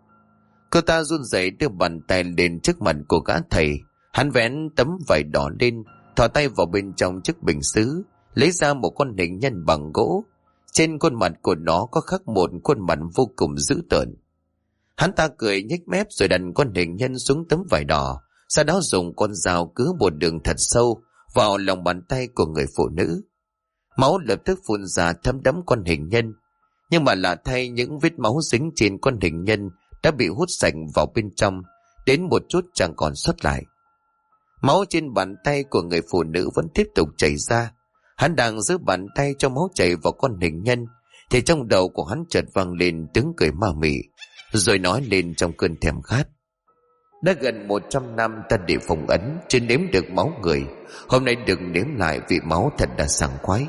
Cô ta run rẩy đưa bàn tay lên trước mặt của gã thầy. Hắn vén tấm vải đỏ lên, thò tay vào bên trong chiếc bình sứ, lấy ra một con hình nhân bằng gỗ. Trên khuôn mặt của nó có khắc một khuôn mặt vô cùng dữ tợn. Hắn ta cười nhếch mép rồi đặt con hình nhân xuống tấm vải đỏ, sau đó dùng con dao cứa một đường thật sâu vào lòng bàn tay của người phụ nữ. Máu lập tức phun ra thấm đẫm con hình nhân, nhưng mà lạ thay, những vết máu dính trên con hình nhân đã bị hút sạch vào bên trong, đến một chút chẳng còn sót lại. Máu trên bàn tay của người phụ nữ vẫn tiếp tục chảy ra. Hắn đang giữ bàn tay cho máu chảy vào con hình nhân, thì trong đầu của hắn chợt vang lên tiếng cười ma mị, rồi nói lên trong cơn thèm khát. Đã gần 100 năm ta để phong ấn, chưa nếm được máu người. Hôm nay đừng nếm lại vị máu thật là sảng khoái.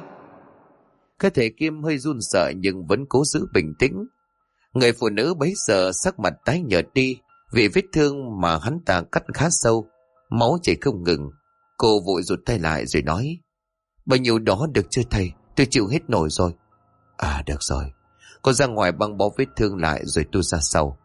Cái thể Kim hơi run sợ nhưng vẫn cố giữ bình tĩnh. Người phụ nữ bấy giờ sắc mặt tái nhợt đi vì vết thương mà hắn ta cắt khá sâu, máu chảy không ngừng. Cô vội rụt tay lại rồi nói. Bao nhiêu đó được chưa thầy? Tôi chịu hết nổi rồi. À được rồi, cô ra ngoài băng bó vết thương lại rồi tôi ra sau.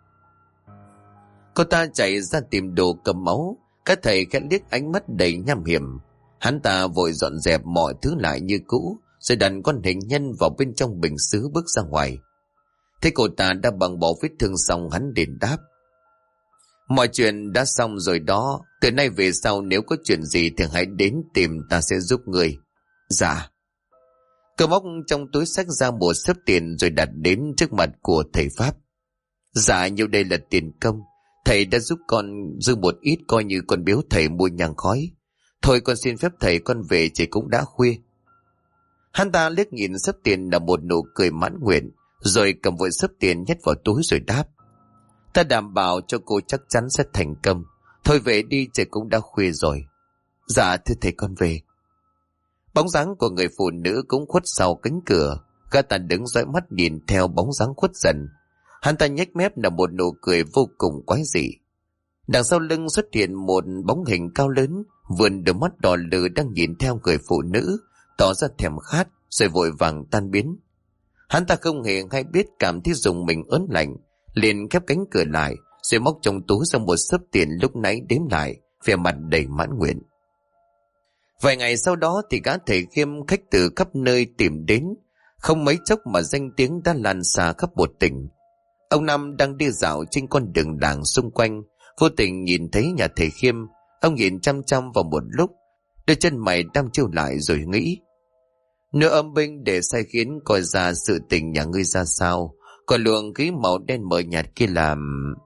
Cô ta chạy ra tìm đồ cầm máu. Các thầy khẽ liếc ánh mắt đầy nham hiểm. Hắn ta vội dọn dẹp mọi thứ lại như cũ, rồi đặt con hình nhân vào bên trong bình sứ bước ra ngoài. Thế cô ta đã băng bó vết thương xong, hắn liền đáp. Mọi chuyện đã xong rồi đó. Từ nay về sau nếu có chuyện gì thì hãy đến tìm, ta sẽ giúp người. Dạ. Cô móc trong túi xách ra một xấp tiền rồi đặt đến trước mặt của thầy Pháp. Dạ, nhiêu đây là tiền công. Thầy đã giúp con dư một ít coi như con biếu thầy mua nhang khói. Thôi con xin phép thầy con về, chỉ cũng đã khuya. Hắn ta liếc nhìn xấp tiền là một nụ cười mãn nguyện, rồi cầm vội xấp tiền nhét vào túi rồi đáp: Ta đảm bảo cho cô chắc chắn sẽ thành công. Thôi về đi, trời cũng đã khuya rồi. Dạ thưa thầy, con về. Bóng dáng của người phụ nữ cũng khuất sau cánh cửa. Gã ta đứng dõi mắt nhìn theo bóng dáng khuất dần. Hắn ta nhếch mép là một nụ cười vô cùng quái dị. Đằng sau lưng xuất hiện một bóng hình cao lớn, vươn đôi mắt đỏ lừ đang nhìn theo người phụ nữ, tỏ ra thèm khát, rồi vội vàng tan biến. Hắn ta không hề hay biết, cảm thấy dùng mình ớn lạnh, liền khép cánh cửa lại, rồi móc trong túi ra một xấp tiền lúc nãy đếm lại, vẻ mặt đầy mãn nguyện. Vài ngày sau đó thì gã thầy Khiêm khách từ khắp nơi tìm đến, không mấy chốc mà danh tiếng đã lan xa khắp một tỉnh. Ông Năm đang đi dạo trên con đường làng xung quanh, vô tình nhìn thấy nhà thầy Khiêm. Ông nhìn chăm chăm vào một lúc, đôi chân mày đăm chiêu lại rồi nghĩ: Nếu âm binh để sai khiến coi ra sự tình nhà ngươi ra sao, còn luồng khí màu đen mờ nhạt kia làm...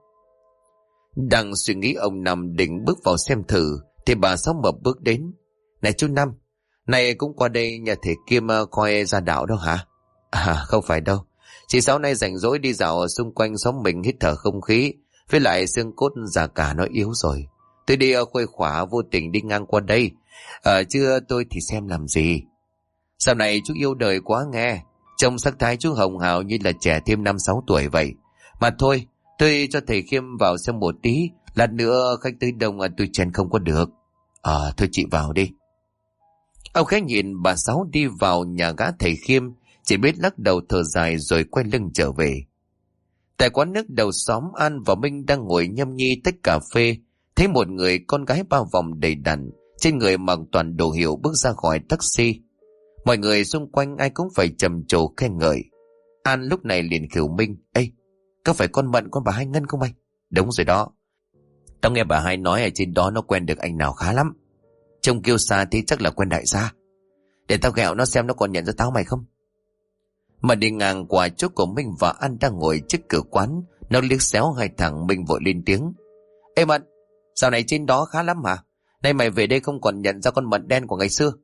Đang suy nghĩ, ông Năm định bước vào xem thử thì bà Sáu Mập bước đến. Này chú Năm, này cũng qua đây nhà thầy Kim coi ra đạo đâu hả? À không phải đâu, chị Sáu nay rảnh rỗi đi dạo ở xung quanh xóm mình hít thở không khí, với lại xương cốt già cả nó yếu rồi. Tôi đi khuây khỏa vô tình đi ngang qua đây, chưa tôi thì xem làm gì. Sau này chú yêu đời quá nghe, trông sắc thái chú hồng hào như là trẻ thêm 5-6 tuổi vậy. Mà thôi, tôi cho thầy Khiêm vào xem một tí, lát nữa khách tới đông tôi chen không có được. Thôi chị vào đi. Ông khẽ nhìn bà Sáu đi vào nhà gã thầy Khiêm, chỉ biết lắc đầu thở dài rồi quay lưng trở về. Tại quán nước đầu xóm, An và Minh đang ngồi nhâm nhi tách cà phê, thấy một người con gái bao vòng đầy đặn, trên người mặc toàn đồ hiệu bước ra khỏi taxi. Mọi người xung quanh ai cũng phải trầm trồ khen ngợi. An lúc này liền khều Minh: Ê, có phải con Mận con bà Hai Ngân không mày? Đúng rồi đó. Tao nghe bà Hai nói ở trên đó nó quen được anh nào khá lắm. Trông kêu xa thì chắc là quen đại gia. Để tao ghẹo nó xem nó còn nhận ra tao mày không. Mà đi ngang qua chỗ của Minh và An đang ngồi trước cửa quán, nó liếc xéo hai thằng. Minh vội lên tiếng: Ê Mận, dạo này trên đó khá lắm hả? Nay mày về đây không còn nhận ra con Mận đen của ngày xưa?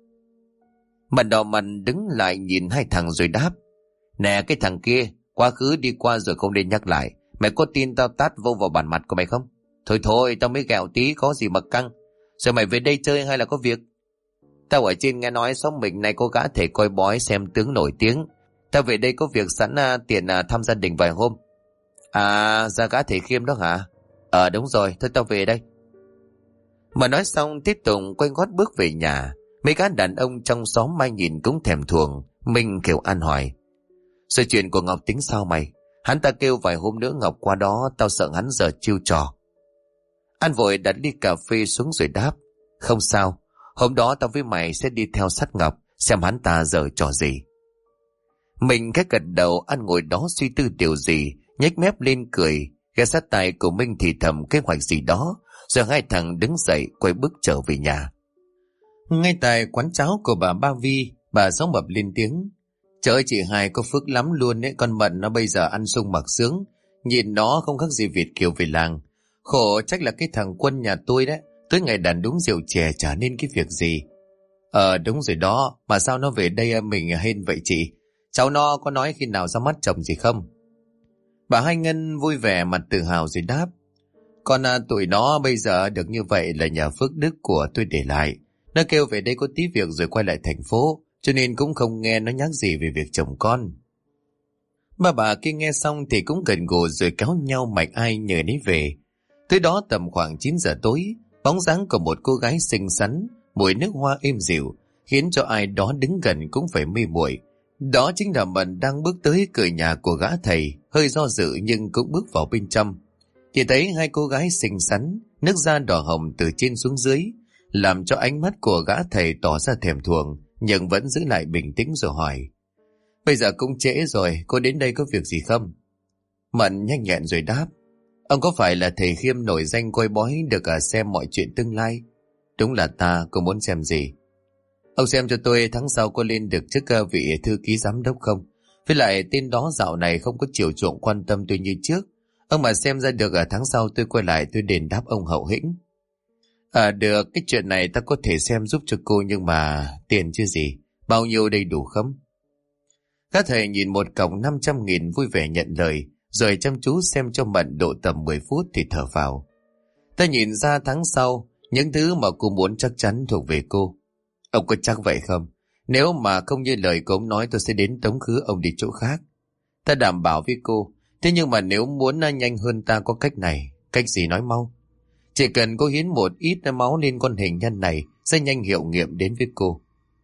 Mận đỏ mặt đứng lại nhìn hai thằng rồi đáp: Nè cái thằng kia, quá khứ đi qua rồi không nên nhắc lại. Mày có tin tao tát vô vào bản mặt của mày không? Thôi thôi, tao mới ghẹo tí, có gì mà căng. Rồi mày về đây chơi hay là có việc? Tao ở trên nghe nói xóm mình này có gã thể coi bói xem tướng nổi tiếng. Tao về đây có việc sẵn tiền thăm gia đình vài hôm. À, ra gã thể Khiêm đó hả? Đúng rồi, thôi tao về đây. Mà nói xong tiếp tục quay gót bước về nhà. Mấy gã đàn ông trong xóm mai nhìn cũng thèm thuồng. Minh kêu An hỏi: Rồi chuyện của Ngọc tính sao mày? Hắn ta kêu vài hôm nữa Ngọc qua đó, tao sợ hắn giờ chiêu trò. An vội đặt ly cà phê xuống rồi đáp: Không sao, hôm đó tao với mày sẽ đi theo sát Ngọc, xem hắn ta giờ trò gì. Mình khẽ gật đầu. An ngồi đó suy tư điều gì, nhếch mép lên cười, ghé sát tai của Minh thì thầm kế hoạch gì đó, rồi hai thằng đứng dậy quay bước trở về nhà. Ngay tại quán cháo của bà Ba Vi, bà Sáu Mập lên tiếng: Trời ơi chị Hai có phước lắm luôn ấy, con Mận nó bây giờ ăn sung mặc sướng, nhìn nó không khác gì Việt kiều về làng. Khổ trách là cái thằng Quân nhà tôi đấy, tối ngày đàn đúng rượu chè chả nên cái việc gì. Đúng rồi đó, mà sao nó về đây mình hên vậy chị? Cháu nó có nói khi nào ra mắt chồng gì không? Bà Hai Ngân vui vẻ mặt tự hào rồi đáp: Con tụi nó bây giờ được như vậy là nhờ phước đức của tôi để lại. Nó kêu về đây có tí việc rồi quay lại thành phố, cho nên cũng không nghe nó nhắc gì về việc chồng con. Bà kia nghe xong thì cũng gần gù rồi kéo nhau mạch ai nhờ nấy về. Tới đó tầm khoảng 9 giờ tối, bóng dáng của một cô gái xinh xắn, mùi nước hoa êm dịu, khiến cho ai đó đứng gần cũng phải mê muội. Đó chính là Mận đang bước tới cửa nhà của gã thầy, hơi do dự nhưng cũng bước vào bên trong. Chỉ thấy hai cô gái xinh xắn, nước da đỏ hồng từ trên xuống dưới, làm cho ánh mắt của gã thầy tỏ ra thèm thuồng, nhưng vẫn giữ lại bình tĩnh rồi hỏi: Bây giờ cũng trễ rồi, cô đến đây có việc gì không? Mận nhanh nhẹn rồi đáp: Ông có phải là thầy Khiêm nổi danh coi bói được xem mọi chuyện tương lai? Đúng là ta, cô muốn xem gì? Ông xem cho tôi tháng sau cô lên được chức vị thư ký giám đốc không? Với lại tên đó dạo này không có chiều chuộng quan tâm tôi như trước. Ông mà xem ra được tháng sau tôi quay lại tôi đền đáp ông hậu hĩnh. Được, cái chuyện này ta có thể xem giúp cho cô, nhưng mà tiền chứ gì? Bao nhiêu đầy đủ không? Các thầy nhìn một cọc 500.000 vui vẻ nhận lời, rồi chăm chú xem cho Mận độ tầm 10 phút thì thở vào. Ta nhìn ra tháng sau, những thứ mà cô muốn chắc chắn thuộc về cô. Ông có chắc vậy không? Nếu mà không như lời của ông nói, tôi sẽ đến tống khứ ông đi chỗ khác. Ta đảm bảo với cô. Thế nhưng mà nếu muốn nhanh hơn, ta có cách này. Cách gì nói mau. Chỉ cần cô hiến một ít máu lên con hình nhân này, sẽ nhanh hiệu nghiệm đến với cô.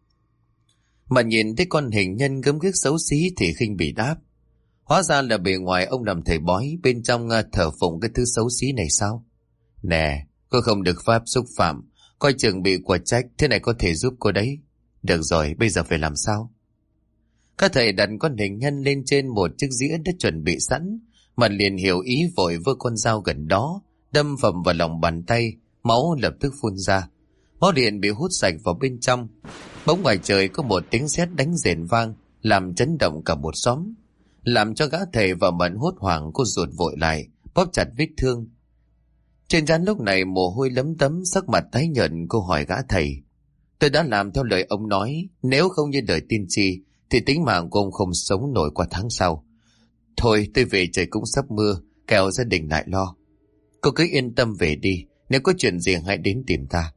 Mà nhìn thấy con hình nhân gớm ghiếc xấu xí thì khinh bỉ đáp. Hóa ra là bề ngoài ông làm thầy bói, bên trong thờ phụng cái thứ xấu xí này sao? Nè, cô không được pháp xúc phạm, coi chừng bị quả trách, thế này có thể giúp cô đấy. Được rồi, bây giờ phải làm sao? Các thầy đặt con hình nhân lên trên một chiếc dĩa đã chuẩn bị sẵn, mà liền hiểu ý vội vơ con dao gần đó, đâm phẩm vào lòng bàn tay, máu lập tức phun ra. Máu liền bị hút sạch vào bên trong. Bỗng ngoài trời có một tiếng sét đánh rền vang, làm chấn động cả một xóm. Làm cho gã thầy và Mận hốt hoảng, cô ruột vội lại, bóp chặt vết thương. Trên trán lúc này mồ hôi lấm tấm, sắc mặt tái nhợt. Cô hỏi gã thầy: tôi đã làm theo lời ông nói, nếu không như lời tiên tri thì tính mạng của ông không sống nổi qua tháng sau. Thôi tôi về, trời cũng sắp mưa, kẻo gia đình lại lo. Cô cứ yên tâm về đi, nếu có chuyện gì hãy đến tìm ta.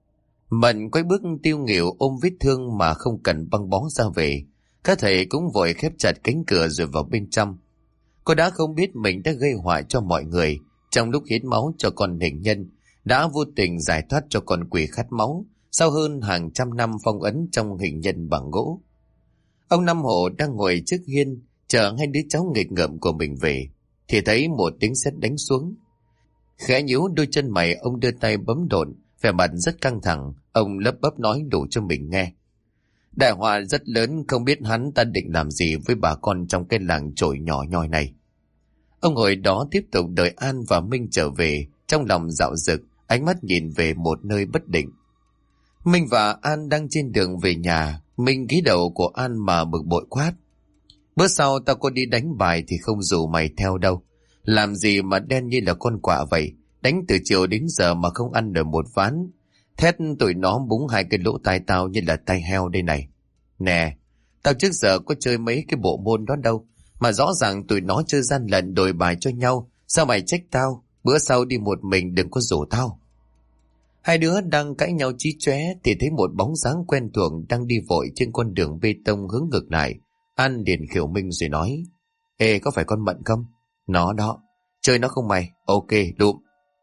Mận quay bước tiêu nghỉu ôm vết thương mà không cần băng bó ra về. Các thầy cũng vội khép chặt cánh cửa rồi vào bên trong. Cô đã không biết mình đã gây họa cho mọi người trong lúc hiến máu cho con hình nhân, đã vô tình giải thoát cho con quỷ khát máu sau hơn hàng trăm năm phong ấn trong hình nhân bằng gỗ. Ông Năm Hộ đang ngồi trước hiên chờ hai đứa cháu nghịch ngợm của mình về, thì thấy một tiếng sét đánh xuống. Khẽ nhíu đôi chân mày, ông đưa tay bấm độn, vẻ mặt rất căng thẳng. Ông lấp bấp nói đủ cho mình nghe. Đại họa rất lớn, không biết hắn ta định làm gì với bà con trong cái làng chổi nhỏ nhoi này. Ông ngồi đó tiếp tục đợi An và Minh trở về, trong lòng dạo dực, ánh mắt nhìn về một nơi bất định. Minh và An đang trên đường về nhà. Minh gí đầu của An mà bực bội quát: bữa sau tao có đi đánh bài thì không rủ mày theo đâu. Làm gì mà đen như là con quạ vậy, đánh từ chiều đến giờ mà không ăn được một ván. Thét tụi nó búng hai cái lỗ tai tao như là tai heo đây này. Nè, tao trước giờ có chơi mấy cái bộ môn đó đâu, mà rõ ràng tụi nó chơi gian lận đổi bài cho nhau. Sao mày trách tao? Bữa sau đi một mình đừng có rủ tao. Hai đứa đang cãi nhau chí chóe thì thấy một bóng dáng quen thuộc đang đi vội trên con đường bê tông hướng ngược lại. An liền khiểu Minh rồi nói: ê, có phải con Mận không? Nó đó. Chơi nó không mày? Ok, lụm.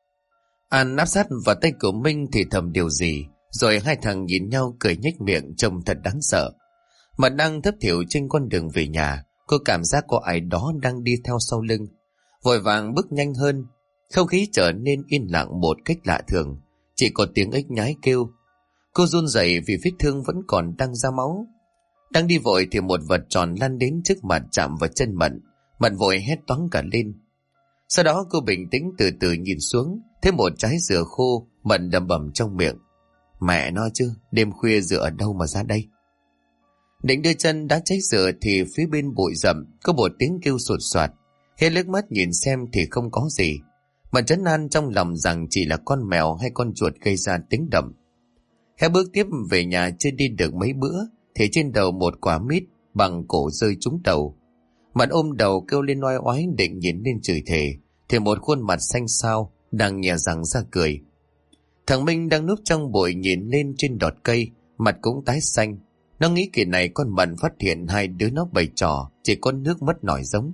An áp sát vào tay của Minh thì thầm điều gì, rồi hai thằng nhìn nhau cười nhếch miệng trông thật đáng sợ. Mận đang thấp thỉu trên con đường về nhà, cô cảm giác có ai đó đang đi theo sau lưng. Vội vàng bước nhanh hơn. Không khí trở nên yên lặng một cách lạ thường, chỉ có tiếng ếch nhái kêu. Cô run rẩy vì vết thương vẫn còn đang ra máu. Đang đi vội thì một vật tròn lăn đến trước mặt chạm vào chân Mận. Mận vội hét toáng cả lên. Sau đó cô bình tĩnh từ từ nhìn xuống, thấy một trái dừa khô. Mận đầm bầm trong miệng: mẹ nó chứ, đêm khuya dừa ở đâu mà ra đây? Định đưa chân đá trái dừa thì phía bên bụi rậm có một tiếng kêu sột soạt. Hết liếc mắt nhìn xem thì không có gì. Mận trấn an trong lòng rằng chỉ là con mèo hay con chuột gây ra tiếng động. Khẽ bước tiếp về nhà, chưa đi được mấy bữa thì trên đầu một quả mít bằng cổ rơi trúng đầu. Mận ôm đầu kêu lên oai oái định nhìn lên chửi thề, thì một khuôn mặt xanh xao đang nhè răng ra cười. Thằng Minh đang núp trong bụi nhìn lên trên đọt cây, mặt cũng tái xanh. Nó nghĩ kỳ này con Mận phát hiện hai đứa nó bày trò, chỉ có nước mất nổi giống.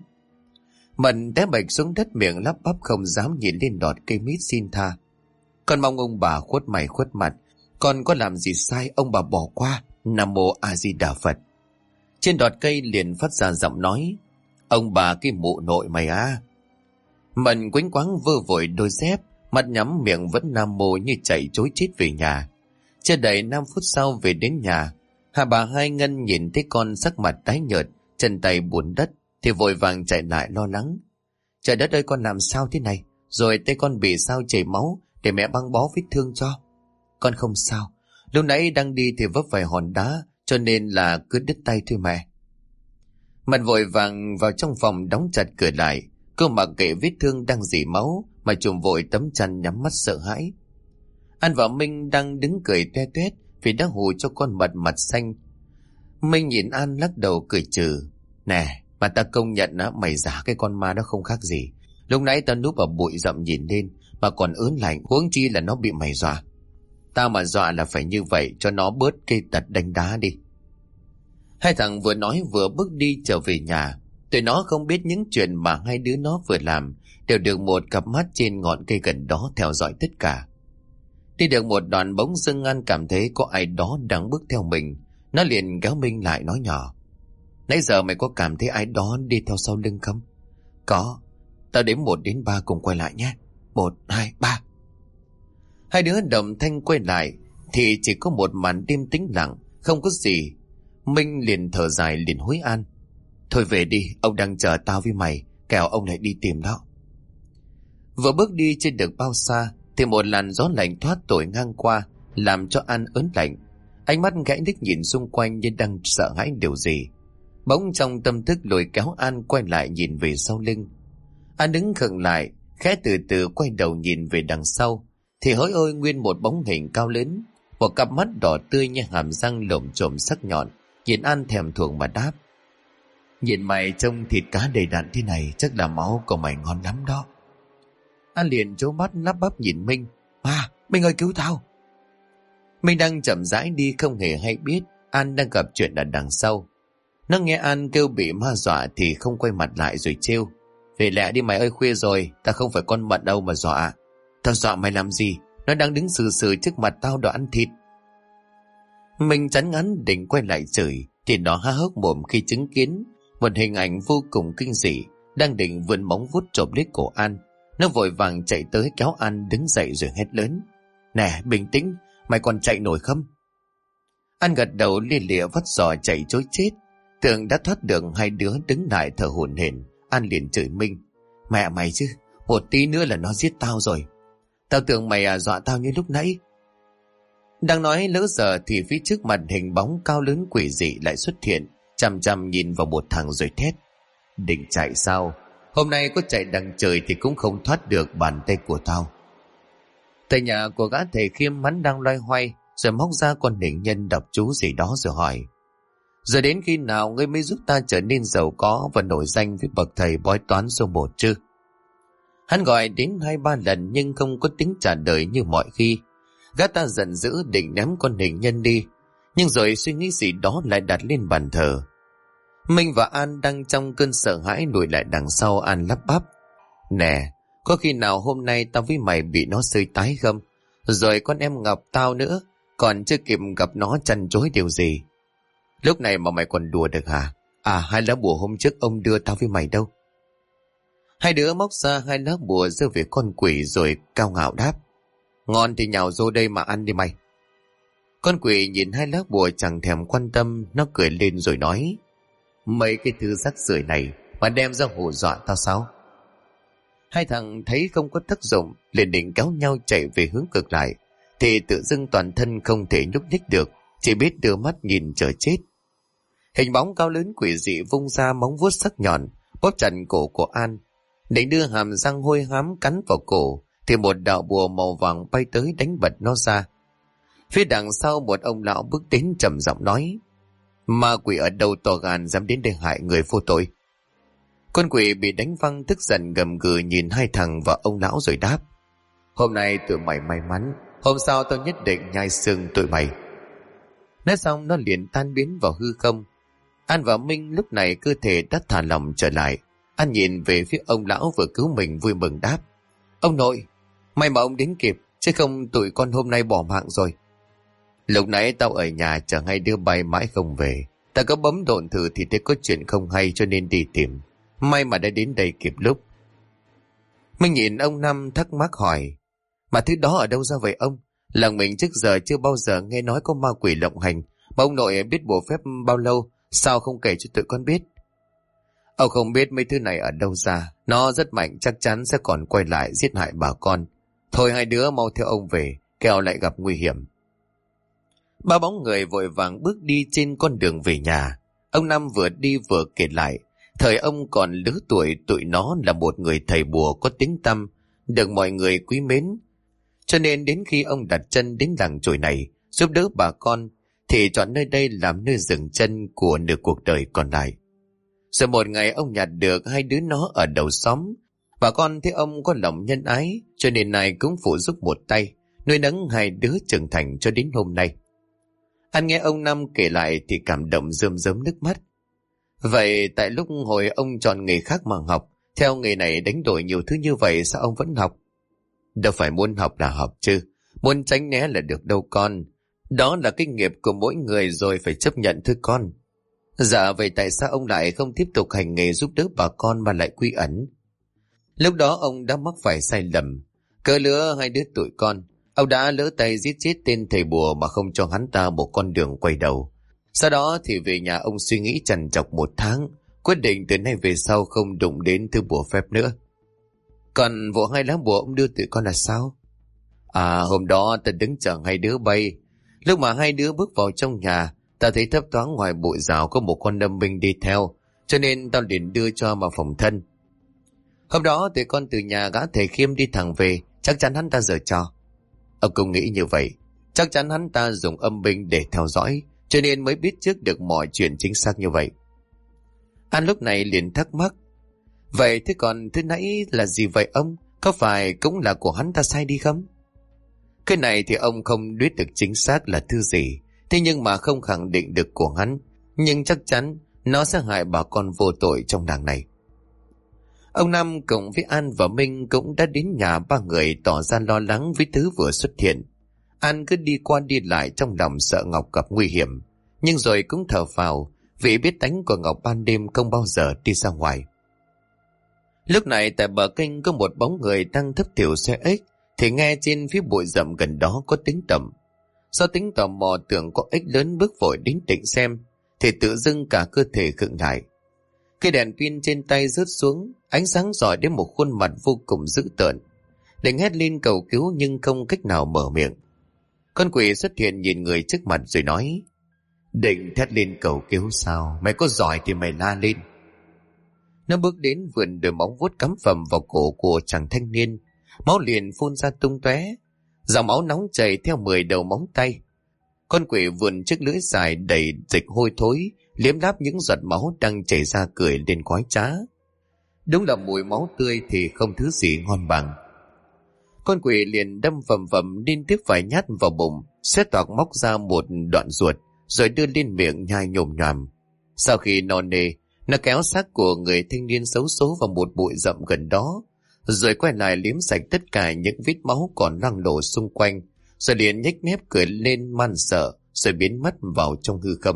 Mận té bạch xuống đất, miệng lắp bắp không dám nhìn lên đọt cây mít xin tha. Con mong ông bà khuất mày khuất mặt, con có làm gì sai ông bà bỏ qua. Nam mô A Di Đà Phật. Trên đọt cây liền phát ra giọng nói: ông bà cái mụ nội mày à. Mận quánh quáng vơ vội đôi dép, mắt nhắm miệng vẫn nam mô như chạy trối chết về nhà. Chưa đầy 5 phút sau về đến nhà, bà Hai Ngân nhìn thấy con sắc mặt tái nhợt, chân tay bùn đất thì vội vàng chạy lại lo lắng: trời đất ơi, con làm sao thế này? Rồi tay con bị sao chảy máu, để mẹ băng bó vết thương cho. Con không sao, lúc nãy đang đi thì vấp phải hòn đá, cho nên là cứ đứt tay thôi mẹ. Mận vội vàng vào trong phòng đóng chặt cửa lại. Cô mặc kệ vết thương đang rỉ máu mà trùm vội tấm chăn nhắm mắt sợ hãi. An và Minh đang đứng cười toe toét vì đã hù cho con Mận mặt xanh. Minh nhìn An lắc đầu cười trừ: Nè, mà ta công nhận á, mày giả cái con ma đó không khác gì. Lúc nãy tao núp ở bụi rậm nhìn lên mà còn ớn lạnh, huống chi là nó bị mày dọa. Tao mà dọa là phải như vậy cho nó bớt cây tật đánh đá đi. Hai thằng vừa nói vừa bước đi trở về nhà. Tụi nó không biết những chuyện mà hai đứa nó vừa làm đều được một cặp mắt trên ngọn cây gần đó theo dõi tất cả. Đi được một đoạn bỗng dưng An cảm thấy có ai đó đang bước theo mình. Nó liền kéo Minh lại nói nhỏ: Nãy giờ mày có cảm thấy ai đó đi theo sau lưng không? Có. Tao đếm 1 đến 3 cùng quay lại nhé. 1, 2, 3. Hai đứa đồng thanh quay lại thì chỉ có một màn đêm tĩnh lặng, không có gì. Minh liền thở dài liền hối An: Thôi về đi, ông đang chờ tao với mày, kẻo ông lại đi tìm đó. Vừa bước đi trên được bao xa thì một làn gió lạnh thoát thổi ngang qua, làm cho An ớn lạnh. Ánh mắt gãy đích nhìn xung quanh như đang sợ hãi điều gì. Bỗng trong tâm thức lôi kéo An quay lại nhìn về sau lưng. An đứng khựng lại, khẽ từ từ quay đầu nhìn về đằng sau, thì hỡi ôi, nguyên một bóng hình cao lớn, một cặp mắt đỏ tươi như hàm răng lồm chồm sắc nhọn, nhìn An thèm thuồng mà đáp: Nhìn mày trông thịt cá đầy đặn thế này, chắc là máu của mày ngon lắm đó. An liền trố mắt lắp bắp nhìn Minh: Minh ơi, cứu tao! Minh đang chậm rãi đi không hề hay biết An đang gặp chuyện ở đằng sau. Nó nghe An kêu bị ma dọa thì không quay mặt lại rồi trêu: Về lẹ đi mày ơi, khuya rồi, ta không phải con mận đâu mà dọa. Tao dọa mày làm gì? Nó đang đứng sừ sừ trước mặt tao đòi ăn thịt. Mình chán ngán định quay lại chửi thì nó há hốc mồm khi chứng kiến một hình ảnh vô cùng kinh dị đang định vươn móng vuốt chộp lấy cổ An. Nó vội vàng chạy tới kéo An đứng dậy rồi hét lớn: Nè, bình tĩnh, mày còn chạy nổi không? An gật đầu lia lịa vắt giò chạy trối chết. Tưởng đã thoát được, hai đứa đứng lại thở hổn hển. An liền chửi Minh: Mẹ mày chứ, một tí nữa là nó giết tao rồi. Tao tưởng mày dọa tao như lúc nãy. Đang nói lỡ giờ thì phía trước mặt hình bóng cao lớn quỷ dị lại xuất hiện, chằm chằm nhìn vào một thằng rồi thét: Định chạy sao? Hôm nay có chạy đằng trời thì cũng không thoát được bàn tay của tao. Tại nhà của gã thầy Khiêm hắn đang loay hoay rồi móc ra con hình nhân đọc chú gì đó rồi hỏi: Giờ đến khi nào ngươi mới giúp ta trở nên giàu có và nổi danh với bậc thầy bói toán số 1 chứ? Hắn gọi đến 2-3 lần nhưng không có tiếng trả lời như mọi khi. Gã ta giận dữ định ném con hình nhân đi, nhưng rồi suy nghĩ gì đó lại đặt lên bàn thờ. Minh và An đang trong cơn sợ hãi lùi lại đằng sau. An lắp bắp: Nè, có khi nào hôm nay tao với mày bị nó xơi tái không? Rồi con em Ngọc tao nữa, còn chưa kịp gặp nó chăn chối điều gì. Lúc này mà mày còn đùa được hả? Hai lá bùa hôm trước ông đưa tao với mày đâu? Hai đứa móc ra 2 lá bùa giơ về con quỷ rồi cao ngạo đáp: Ngon thì nhào vô đây mà ăn đi mày. Con quỷ nhìn 2 lá bùa chẳng thèm quan tâm, nó cười lên rồi nói: Mấy cái thứ rác rưởi này mà đem ra hù dọa tao sao? Hai thằng thấy không có tác dụng liền định kéo nhau chạy về hướng ngược lại, thì tự dưng toàn thân không thể nhúc nhích được, chỉ biết đưa mắt nhìn chờ chết. Hình bóng cao lớn quỷ dị vung ra móng vuốt sắc nhọn bóp chặt cổ của An, định đưa hàm răng hôi hám cắn vào cổ thì một đạo bùa màu vàng bay tới đánh bật nó ra. Phía đằng sau một ông lão bước đến trầm giọng nói: Ma quỷ ở đâu to gan dám đến đây hại người vô tội? Con quỷ bị đánh văng tức giận gầm gừ nhìn hai thằng và ông lão rồi đáp: Hôm nay tụi mày may mắn, hôm sau tao nhất định nhai xương tụi mày. Nói xong nó liền tan biến vào hư không. An và Minh lúc này cơ thể đã thả lỏng trở lại. An nhìn về phía ông lão vừa cứu mình vui mừng đáp: Ông nội, may mà ông đến kịp, chứ không tụi con hôm nay bỏ mạng rồi. Lúc nãy tao ở nhà chờ hai đứa bay mãi không về. Ta có bấm độn thử thì thấy có chuyện không hay cho nên đi tìm. May mà đã đến đây kịp lúc. Minh nhìn ông Năm thắc mắc hỏi: Mà thứ đó ở đâu ra vậy ông? Làng mình trước giờ chưa bao giờ nghe nói có ma quỷ lộng hành. Mà ông nội biết bùa phép bao lâu, sao không kể cho tụi con biết? Ông không biết mấy thứ này ở đâu ra. Nó rất mạnh, chắc chắn sẽ còn quay lại giết hại bà con. Thôi hai đứa mau theo ông về, kẻo lại gặp nguy hiểm. Ba bóng người vội vàng bước đi trên con đường về nhà. Ông Năm vừa đi vừa kể lại, thời ông còn lứa tuổi tụi nó là một người thầy bùa có tiếng tăm, được mọi người quý mến. Cho nên đến khi ông đặt chân đến làng chòi này, giúp đỡ bà con, thì chọn nơi đây làm nơi dừng chân của nửa cuộc đời còn lại. Rồi một ngày ông nhặt được hai đứa nó ở đầu xóm. Bà con thấy ông có lòng nhân ái, cho nên này cũng phụ giúp một tay, nuôi nấng hai đứa trưởng thành cho đến hôm nay. Anh nghe ông Năm kể lại thì cảm động rơm rớm nước mắt. Vậy tại lúc hồi ông chọn nghề khác mà học, theo nghề này đánh đổi nhiều thứ như vậy sao ông vẫn học? Đâu phải muốn học là học chứ, muốn tránh né là được đâu con. Đó là cái nghiệp của mỗi người rồi, phải chấp nhận thôi con. Dạ vậy tại sao ông lại không tiếp tục hành nghề giúp đỡ bà con mà lại quy ẩn? Lúc đó ông đã mắc phải sai lầm. Cỡ lứa hai đứa tụi con, ông đã lỡ tay giết chết tên thầy bùa mà không cho hắn ta một con đường quay đầu. Sau đó thì về nhà ông suy nghĩ trằn trọc 1 tháng, quyết định từ nay về sau không đụng đến thứ bùa phép nữa. Còn vụ 2 lá bùa ông đưa tụi con là sao? Hôm đó ta đứng chờ hai đứa bay. Lúc mà hai đứa bước vào trong nhà, ta thấy thấp thoáng ngoài bụi rào có một con đâm binh đi theo, cho nên tao liền đưa cho mà phòng thân. Hôm đó tụi con từ nhà gã thầy Khiêm đi thẳng về, chắc chắn hắn ta giở trò. Ông cũng nghĩ như vậy, chắc chắn hắn ta dùng âm binh để theo dõi, cho nên mới biết trước được mọi chuyện chính xác như vậy. An lúc này liền thắc mắc, vậy thế còn thứ nãy là gì vậy ông? Có phải cũng là của hắn ta sai đi không? Cái này thì ông không biết được chính xác là thứ gì, thế nhưng mà không khẳng định được của hắn, nhưng chắc chắn nó sẽ hại bà con vô tội trong làng này. Ông Năm cùng với An và Minh cũng đã đến nhà ba người, tỏ ra lo lắng với thứ vừa xuất hiện. An cứ đi qua đi lại trong lòng sợ Ngọc gặp nguy hiểm, nhưng rồi cũng thở phào vì biết tánh của Ngọc ban đêm không bao giờ đi ra ngoài. Lúc này tại bờ kênh có một bóng người đang thấp thỉu xe ếch, thì nghe trên phía bụi rậm gần đó có tiếng tầm. Do tính tò mò tưởng có ếch lớn bước vội đến định xem, thì tự dưng cả cơ thể khựng lại. Cái đèn pin trên tay rớt xuống, ánh sáng rọi đến một khuôn mặt vô cùng dữ tợn. Định hét lên cầu cứu nhưng không cách nào mở miệng. Con quỷ xuất hiện nhìn người trước mặt rồi nói, định thét lên cầu cứu sao? Mày có giỏi thì mày la lên. Nó bước đến vườn đôi móng vuốt cắm phầm vào cổ của chàng thanh niên. Máu liền phun ra tung tóe, dòng máu nóng chảy theo 10 đầu móng tay. Con quỷ vươn chiếc lưỡi dài đầy dịch hôi thối, liếm láp những giọt máu đang chảy ra cười lên quái trá. Đúng là mùi máu tươi thì không thứ gì ngon bằng. Con quỷ liền đâm vầm vầm liên tiếp vài nhát vào bụng, xé toạc móc ra một đoạn ruột, rồi đưa lên miệng nhai nhồm nhoàm. Sau khi no nê, nó kéo xác của người thanh niên xấu số vào một bụi rậm gần đó, rồi quay lại liếm sạch tất cả những vết máu còn loang lổ xung quanh, rồi liền nhếch mép cười lên man sợ, rồi biến mất vào trong hư không.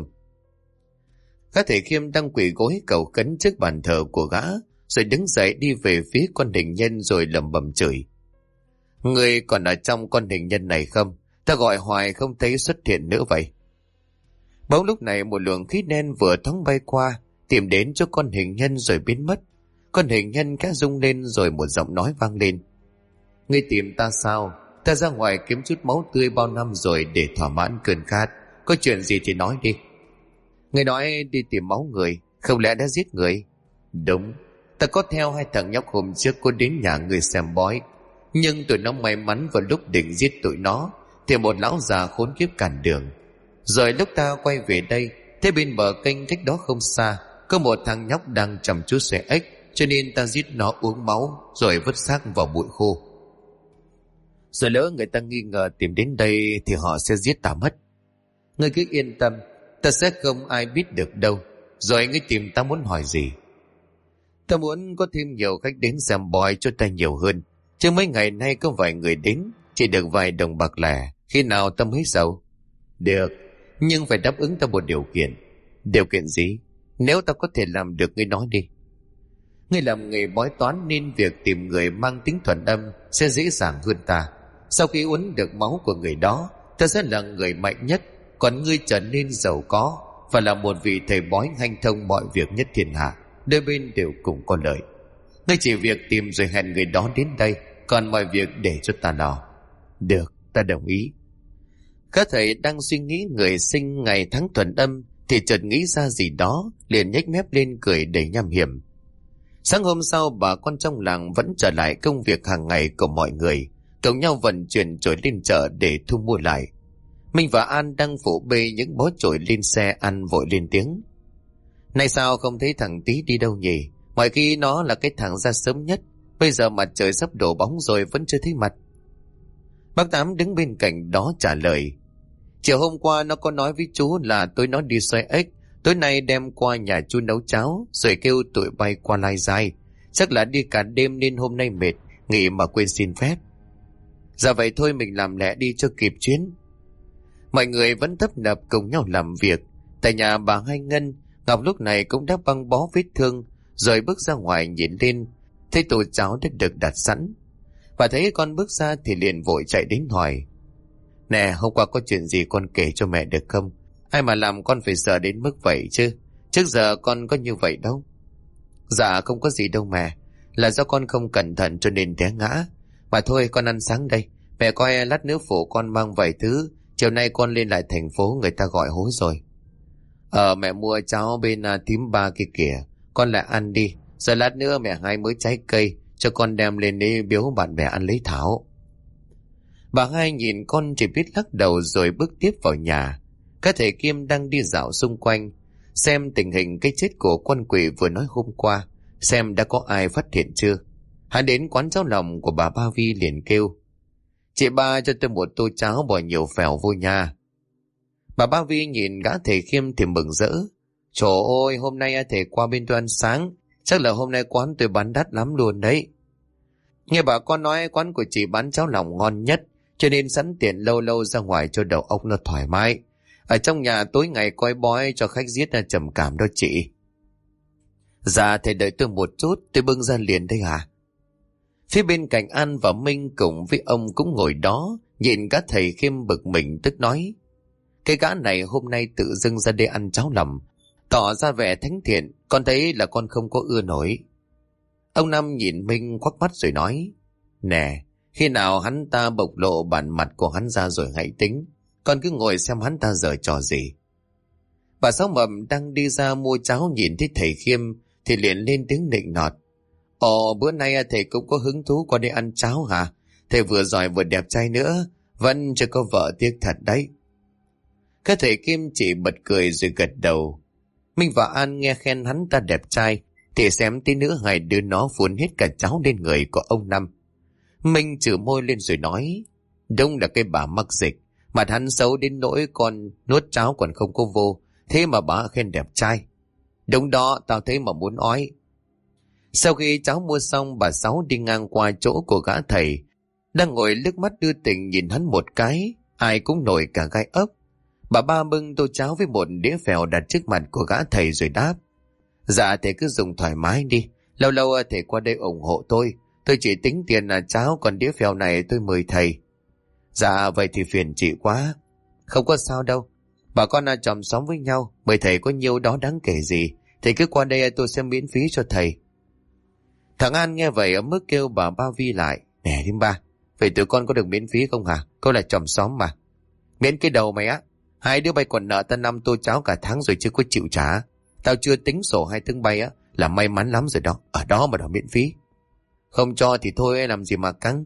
Gã thầy Khiêm đang quỳ gối cầu khấn trước bàn thờ của gã, rồi đứng dậy đi về phía con hình nhân rồi lẩm bẩm chửi. Người còn ở trong con hình nhân này không? Ta gọi hoài không thấy xuất hiện nữa vậy. Bỗng lúc này một luồng khí đen vừa thoáng bay qua, tìm đến cho con hình nhân rồi biến mất. Con hình nhân khẽ rung lên rồi một giọng nói vang lên. Ngươi tìm ta sao? Ta ra ngoài kiếm chút máu tươi bao năm rồi để thỏa mãn cơn khát. Có chuyện gì thì nói đi. Ngươi nói đi tìm máu người, không lẽ đã giết người? Đúng, ta có theo 2 thằng nhóc hôm trước có đến nhà người xem bói. Nhưng tụi nó may mắn vào lúc định giết tụi nó thì một lão già khốn kiếp cản đường. Rồi lúc ta quay về đây, thế bên bờ kênh cách đó không xa có một thằng nhóc đang chăm chú xẻ ếch, cho nên ta giết nó uống máu rồi vứt xác vào bụi khô. Rồi lỡ người ta nghi ngờ tìm đến đây thì họ sẽ giết ta mất. Ngươi cứ yên tâm, ta sẽ không ai biết được đâu. Rồi ngươi tìm ta muốn hỏi gì? Ta muốn có thêm nhiều khách đến xem bói cho ta nhiều hơn, chứ mấy ngày nay có vài người đến chỉ được vài đồng bạc lẻ, khi nào ta mới giàu? Được, nhưng phải đáp ứng ta một điều kiện. Điều kiện gì? Nếu ta có thể làm được ngươi nói đi. Ngươi làm nghề bói toán nên việc tìm người mang tính thuần âm sẽ dễ dàng hơn ta. Sau khi uống được máu của người đó, ta sẽ là người mạnh nhất, còn ngươi trở nên giàu có và là một vị thầy bói hanh thông mọi việc nhất thiên hạ. Đôi bên đều cùng có lợi. Ngươi chỉ việc tìm rồi hẹn người đó đến đây, còn mọi việc để cho ta lo. Được, ta đồng ý. Các thầy đang suy nghĩ người sinh ngày tháng thuần âm thì chợt nghĩ ra gì đó, liền nhếch mép lên cười đầy nham hiểm. Sáng hôm sau, bà con trong làng vẫn trở lại công việc hàng ngày của mọi người, cùng nhau vận chuyển chổi lên chợ để thu mua lại. Minh và An đang phụ bê những bó chổi lên xe. Ăn vội lên tiếng. Nay sao không thấy thằng Tí đi đâu nhỉ? Mọi khi nó là cái thằng ra sớm nhất. Bây giờ mặt trời sắp đổ bóng rồi vẫn chưa thấy mặt. Bác Tám đứng bên cạnh đó trả lời. Chiều hôm qua nó có nói với chú là tối nó đi xoay ếch. Tối nay đem qua nhà chú nấu cháo, rồi kêu tụi bay qua Lai Giai. Chắc là đi cả đêm nên hôm nay mệt, nghỉ mà quên xin phép. Dạ vậy thôi mình làm lẹ đi cho kịp chuyến. Mọi người vẫn tấp nập cùng nhau làm việc. Tại nhà bà Hai Ngân, Ngọc lúc này cũng đã băng bó vết thương, rồi bước ra ngoài nhìn lên, thấy tô cháo đã được đặt sẵn. Bà thấy con bước ra thì liền vội chạy đến hỏi. Nè, hôm qua có chuyện gì con kể cho mẹ được không? Ai mà làm con phải sợ đến mức vậy chứ? Trước giờ con có như vậy đâu. Dạ không có gì đâu mẹ. Là do con không cẩn thận cho nên té ngã. Mà thôi con ăn sáng đây. Mẹ coi lát nữa phụ con mang vài thứ. Chiều nay con lên lại thành phố người ta gọi hối rồi. Mẹ mua cháo bên thím Ba kia kìa. Con lại ăn đi. Rồi lát nữa mẹ hái mới trái cây cho con đem lên để biếu bạn bè ăn lấy thảo. Bà Hai nhìn con chỉ biết lắc đầu rồi bước tiếp vào nhà. Các thầy Kim đang đi dạo xung quanh, xem tình hình cái chết của con quỷ vừa nói hôm qua, xem đã có ai phát hiện chưa. Hắn đến quán cháo lòng của bà Ba Vi liền kêu. Chị Ba cho tôi một tô cháo bỏ nhiều phèo vô nha. Bà Ba Vi nhìn gã thầy Kim thì mừng rỡ. Trời ơi, hôm nay thầy qua bên tôi ăn sáng, chắc là hôm nay quán tôi bán đắt lắm luôn đấy. Nghe bà con nói quán của chị bán cháo lòng ngon nhất, cho nên sẵn tiền lâu lâu ra ngoài cho đầu óc nó thoải mái. Ở trong nhà tối ngày coi bói cho khách giết là trầm cảm đó chị. Dạ thầy đợi tôi một chút, tôi bưng ra liền đây hả? Phía bên cạnh An và Minh cùng với ông cũng ngồi đó, nhìn các thầy Khiêm bực mình tức nói. Cái gã này hôm nay tự dưng ra đây ăn cháo lòng, tỏ ra vẻ thánh thiện, con thấy là con không có ưa nổi. Ông Năm nhìn Minh quắc mắt rồi nói. Nè, khi nào hắn ta bộc lộ bản mặt của hắn ra rồi hãy tính. Con cứ ngồi xem hắn ta giở trò gì. Bà Sáu Mầm đang đi ra mua cháo nhìn thấy thầy Khiêm thì liền lên tiếng nịnh nọt. Ồ, bữa nay thầy cũng có hứng thú qua đây ăn cháo hả? Thầy vừa giỏi vừa đẹp trai nữa, vẫn chưa có vợ tiếc thật đấy. Các thầy Kim chỉ bật cười rồi gật đầu. Minh và An nghe khen hắn ta đẹp trai thì xem tí nữa hai đứa nó phun hết cả cháo lên người của ông Năm. Minh chử môi lên rồi nói. Đúng là cái bà mắc dịch. Mặt hắn xấu đến nỗi con nuốt cháo còn không có vô. Thế mà bà khen đẹp trai. Đúng đó, tao thấy mà muốn ói. Sau khi cháo mua xong, bà Sáu đi ngang qua chỗ của gã thầy đang ngồi liếc mắt đưa tình nhìn hắn một cái. Ai cũng nổi cả gai ốc. Bà Ba bưng tô cháo với một đĩa phèo đặt trước mặt của gã thầy rồi đáp. Dạ thầy cứ dùng thoải mái đi. Lâu lâu thầy qua đây ủng hộ tôi. Tôi chỉ tính tiền là cháo, còn đĩa phèo này tôi mời thầy. Dạ vậy thì phiền chị quá. Không có sao đâu. Bà con chòm xóm với nhau, mời thầy có nhiêu đó đáng kể gì. Thầy cứ qua đây tôi sẽ miễn phí cho thầy. Thằng An nghe vậy ấm ức kêu bà Ba Vi lại. Nè thím Ba, vậy tụi con có được miễn phí không hả? Câu là chòm xóm mà. Miễn cái đầu mày á. Hai đứa bay còn nợ ta 5 tô cháo cả tháng rồi chưa có chịu trả. Tao chưa tính sổ 2 tiếng bay á, là may mắn lắm rồi đó. Ở đó mà đòi miễn phí. Không cho thì thôi, làm gì mà căng.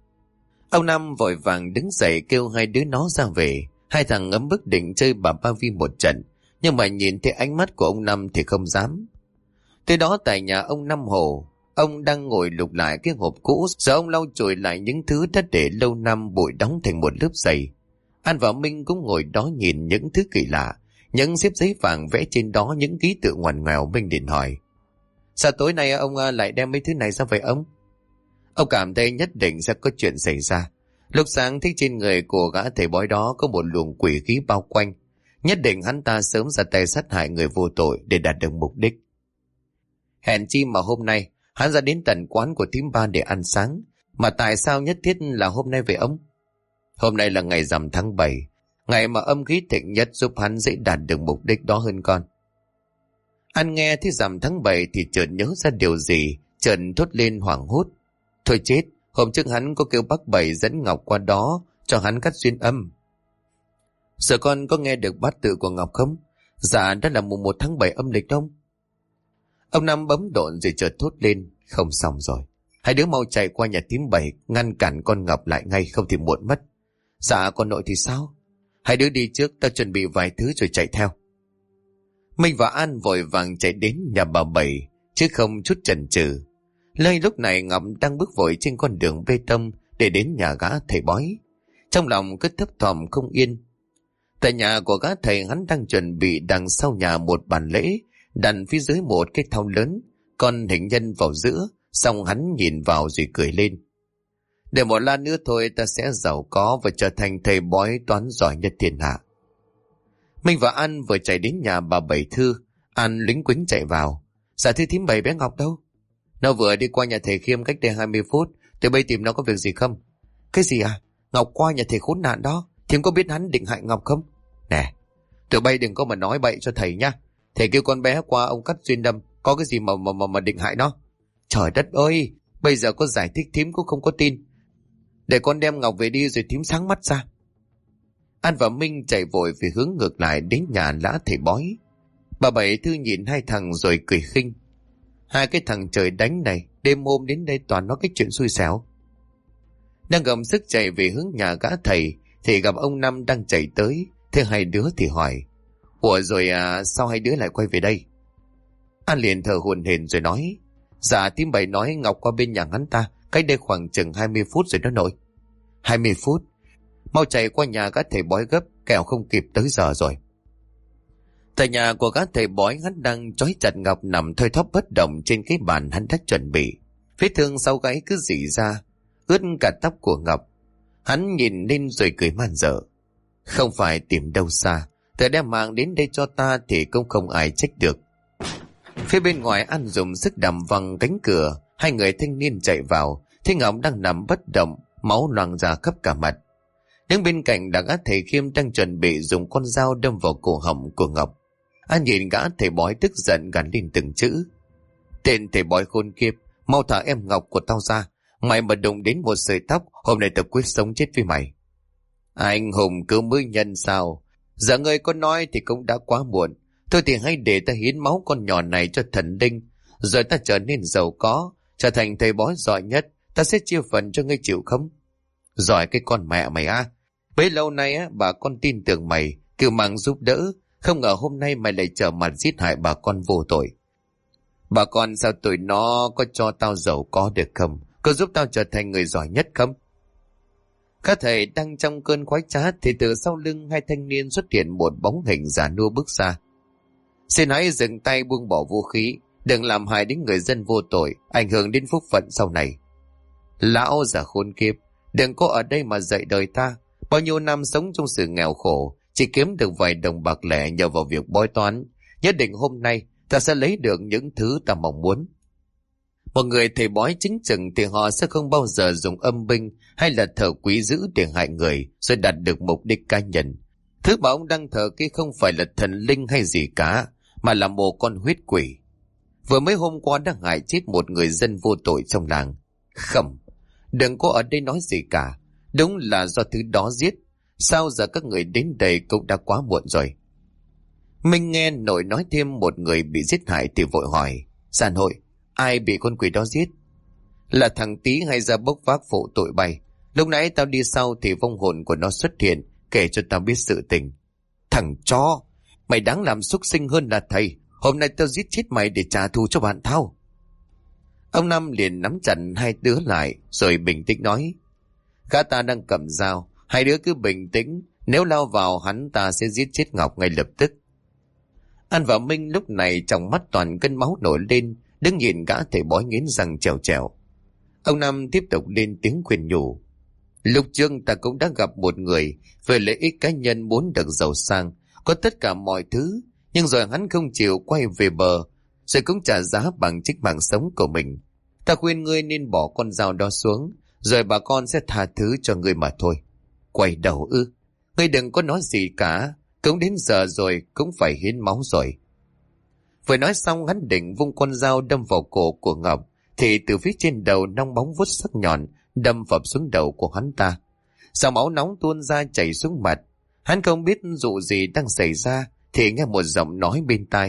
Ông Năm vội vàng đứng dậy kêu hai đứa nó ra về. Hai thằng ấm bức định chơi bà Ba Vi một trận, nhưng mà nhìn thấy ánh mắt của ông Năm thì không dám. Tới đó tại nhà ông Năm Hồ, ông đang ngồi lục lại cái hộp cũ, rồi ông lau chùi lại những thứ đã để lâu năm bụi đóng thành một lớp dày. An và Minh cũng ngồi đó nhìn những thứ kỳ lạ, những xếp giấy vàng vẽ trên đó những ký tự ngoằn ngoèo. Minh liền hỏi. Sao tối nay ông lại đem mấy thứ này ra vậy ông? Ông cảm thấy nhất định sẽ có chuyện xảy ra. Lúc sáng thấy trên người của gã thầy bói đó có một luồng quỷ khí bao quanh. Nhất định hắn ta sớm ra tay sát hại người vô tội để đạt được mục đích. Hèn chi mà hôm nay hắn ra đến tận quán của thím Ba để ăn sáng. Mà tại sao nhất thiết là hôm nay vậy ông? Hôm nay là ngày rằm tháng 7, ngày mà âm khí thịnh nhất, giúp hắn dễ đạt được mục đích đó hơn con. Anh nghe thấy rằm tháng 7 thì chợt nhớ ra điều gì, chợt thốt lên hoảng hốt. Thôi chết, hôm trước hắn có kêu bác Bảy dẫn Ngọc qua đó cho hắn cắt duyên âm. Giờ con có nghe được bát tự của Ngọc không? Dạ đó là mùng 1 tháng 7 âm lịch không? Ông Năm bấm độn rồi chợt thốt lên. Không xong rồi. Hai đứa mau chạy qua nhà thím Bảy ngăn cản con Ngọc lại ngay, không thì muộn mất. Dạ con nội thì sao? Hai đứa đi trước, tao chuẩn bị vài thứ rồi chạy theo. Minh và An vội vàng chạy đến nhà bà Bảy, chứ không chút chần chừ. Lây lúc này Ngọc đang bước vội trên con đường bê tông để đến nhà gã thầy bói. Trong lòng cứ thấp thỏm không yên. Tại nhà của gã thầy, hắn đang chuẩn bị đằng sau nhà một bàn lễ, đặt phía dưới một cái thau lớn, con hình nhân vào giữa, xong hắn nhìn vào rồi cười lên. Để một lát nữa thôi ta sẽ giàu có và trở thành thầy bói toán giỏi nhất thiên hạ. Minh và An vừa chạy đến nhà bà Bảy Thư. An lính quính chạy vào. Dạ thưa thím Bảy, bé Ngọc đâu? Nó vừa đi qua nhà thầy Khiêm cách đây 20 phút. Tụi bay tìm nó có việc gì không? Cái gì à? Ngọc qua nhà thầy khốn nạn đó. Thím có biết hắn định hại Ngọc không? Nè, tụi bay đừng có mà nói bậy cho thầy nhá. Thầy kêu con bé qua ông cắt duyên đâm, có cái gì mà định hại nó? Trời đất ơi, bây giờ có giải thích thím cũng không có tin. Để con đem Ngọc về đi rồi thím sáng mắt ra. An và Minh chạy vội về hướng ngược lại đến nhà lã thầy bói. Bà Bảy Thư nhìn hai thằng rồi cười khinh. Hai cái thằng trời đánh này, đêm hôm đến đây toàn nói cái chuyện xui xẻo. Đang gầm sức chạy về hướng nhà gã thầy thì gặp ông Năm đang chạy tới. Thế hai đứa thì hỏi: Ủa rồi sao hai đứa lại quay về đây? An liền thở hổn hển rồi nói: Dạ thím Bảy nói Ngọc qua bên nhà hắn ta cách đây khoảng chừng 20 phút rồi đó nội. 20 phút? Mau chạy qua nhà gã thầy bói gấp, kẻo không kịp tới giờ rồi. Tại nhà của gã thầy bói, hắn đang trói chặt Ngọc nằm thoi thóp bất động trên cái bàn hắn đã chuẩn bị. Vết thương sau gáy cứ rỉ ra, ướt cả tóc của Ngọc. Hắn nhìn lên rồi cười man dợ. Không phải tìm đâu xa, thầy đem mang đến đây cho ta thì cũng không ai trách được. Phía bên ngoài An dùng sức đầm văng cánh cửa. Hai người thanh niên chạy vào, thấy Ngọc đang nằm bất động, máu loang ra khắp cả mặt. Đứng bên cạnh là gã thầy Khiêm đang chuẩn bị dùng con dao đâm vào cổ họng của Ngọc. An nhìn gã thầy bói tức giận gằn lên từng chữ: Tên thầy bói khôn kiếp, mau thả em Ngọc của tao ra. Mày mà đụng đến một sợi tóc, hôm nay tao quyết sống chết với mày. Anh hùng cứu mỹ nhân sao? Giờ ngươi có nói thì cũng đã quá muộn. Thôi thì hãy để ta hiến máu con nhỏ này cho thần linh, rồi ta trở nên giàu có, trở thành thầy bói giỏi nhất. Ta sẽ chia phần cho ngươi, chịu không? Giỏi cái con mẹ mày à? Bấy lâu nay bà con tin tưởng mày, kêu mang giúp đỡ. Không ngờ hôm nay mày lại trở mặt giết hại bà con vô tội. Bà con sao tụi nó có cho tao giàu có được không? Có giúp tao trở thành người giỏi nhất không? Các thầy đang trong cơn khoái trá thì từ sau lưng hai thanh niên xuất hiện một bóng hình già nua bước ra. Xin hãy dừng tay, buông bỏ vũ khí, đừng làm hại đến người dân vô tội, ảnh hưởng đến phúc phận sau này. Lão già khốn kiếp, đừng có ở đây mà dạy đời ta. Bao nhiêu năm sống trong sự nghèo khổ, chỉ kiếm được vài đồng bạc lẻ nhờ vào việc bói toán. Nhất định hôm nay ta sẽ lấy được những thứ ta mong muốn. Một người thầy bói chính chừng thì họ sẽ không bao giờ dùng âm binh hay là thờ quý dữ để hại người rồi đạt được mục đích cá nhân. Thứ mà ông đang thờ kia không phải là thần linh hay gì cả, mà là một con huyết quỷ. Vừa mấy hôm qua đã hại chết một người dân vô tội trong làng. Không, đừng có ở đây nói gì cả. Đúng là do thứ đó giết. Sao giờ các người đến đây cũng đã quá muộn rồi. Minh nghe nội nói thêm một người bị giết hại thì vội hỏi: Giàn hội, ai bị con quỷ đó giết? Là thằng Tý hay ra bốc vác phụ tội bay. Lúc nãy tao đi sau thì vong hồn của nó xuất hiện, kể cho tao biết sự tình. Thằng chó, mày đáng làm súc sinh hơn là thầy. Hôm nay tao giết chết mày để trả thù cho bạn tao. Ông Năm liền nắm chặt hai đứa lại rồi bình tĩnh nói: Gã ta đang cầm dao, hai đứa cứ bình tĩnh. Nếu lao vào hắn ta sẽ giết chết Ngọc ngay lập tức. An và Minh lúc này trong mắt toàn cơn máu nổi lên, đứng nhìn gã thầy bói nghiến răng trèo trèo. Ông Năm tiếp tục lên tiếng khuyên nhủ: Lúc trước ta cũng đã gặp một người về lợi ích cá nhân muốn được giàu sang, có tất cả mọi thứ, nhưng rồi hắn không chịu quay về bờ, rồi cũng trả giá bằng chính mạng sống của mình. Ta khuyên ngươi nên bỏ con dao đó xuống, rồi bà con sẽ tha thứ cho ngươi mà thôi. Quay đầu ư? Ngươi đừng có nói gì cả, cũng đến giờ rồi, cũng phải hiến máu rồi. Vừa nói xong hắn định vung con dao đâm vào cổ của Ngọc, thì từ phía trên đầu nong bóng vuốt sắc nhọn đâm phập xuống đầu của hắn ta. Dòng máu nóng tuôn ra chảy xuống mặt. Hắn không biết dụ gì đang xảy ra thì nghe một giọng nói bên tai: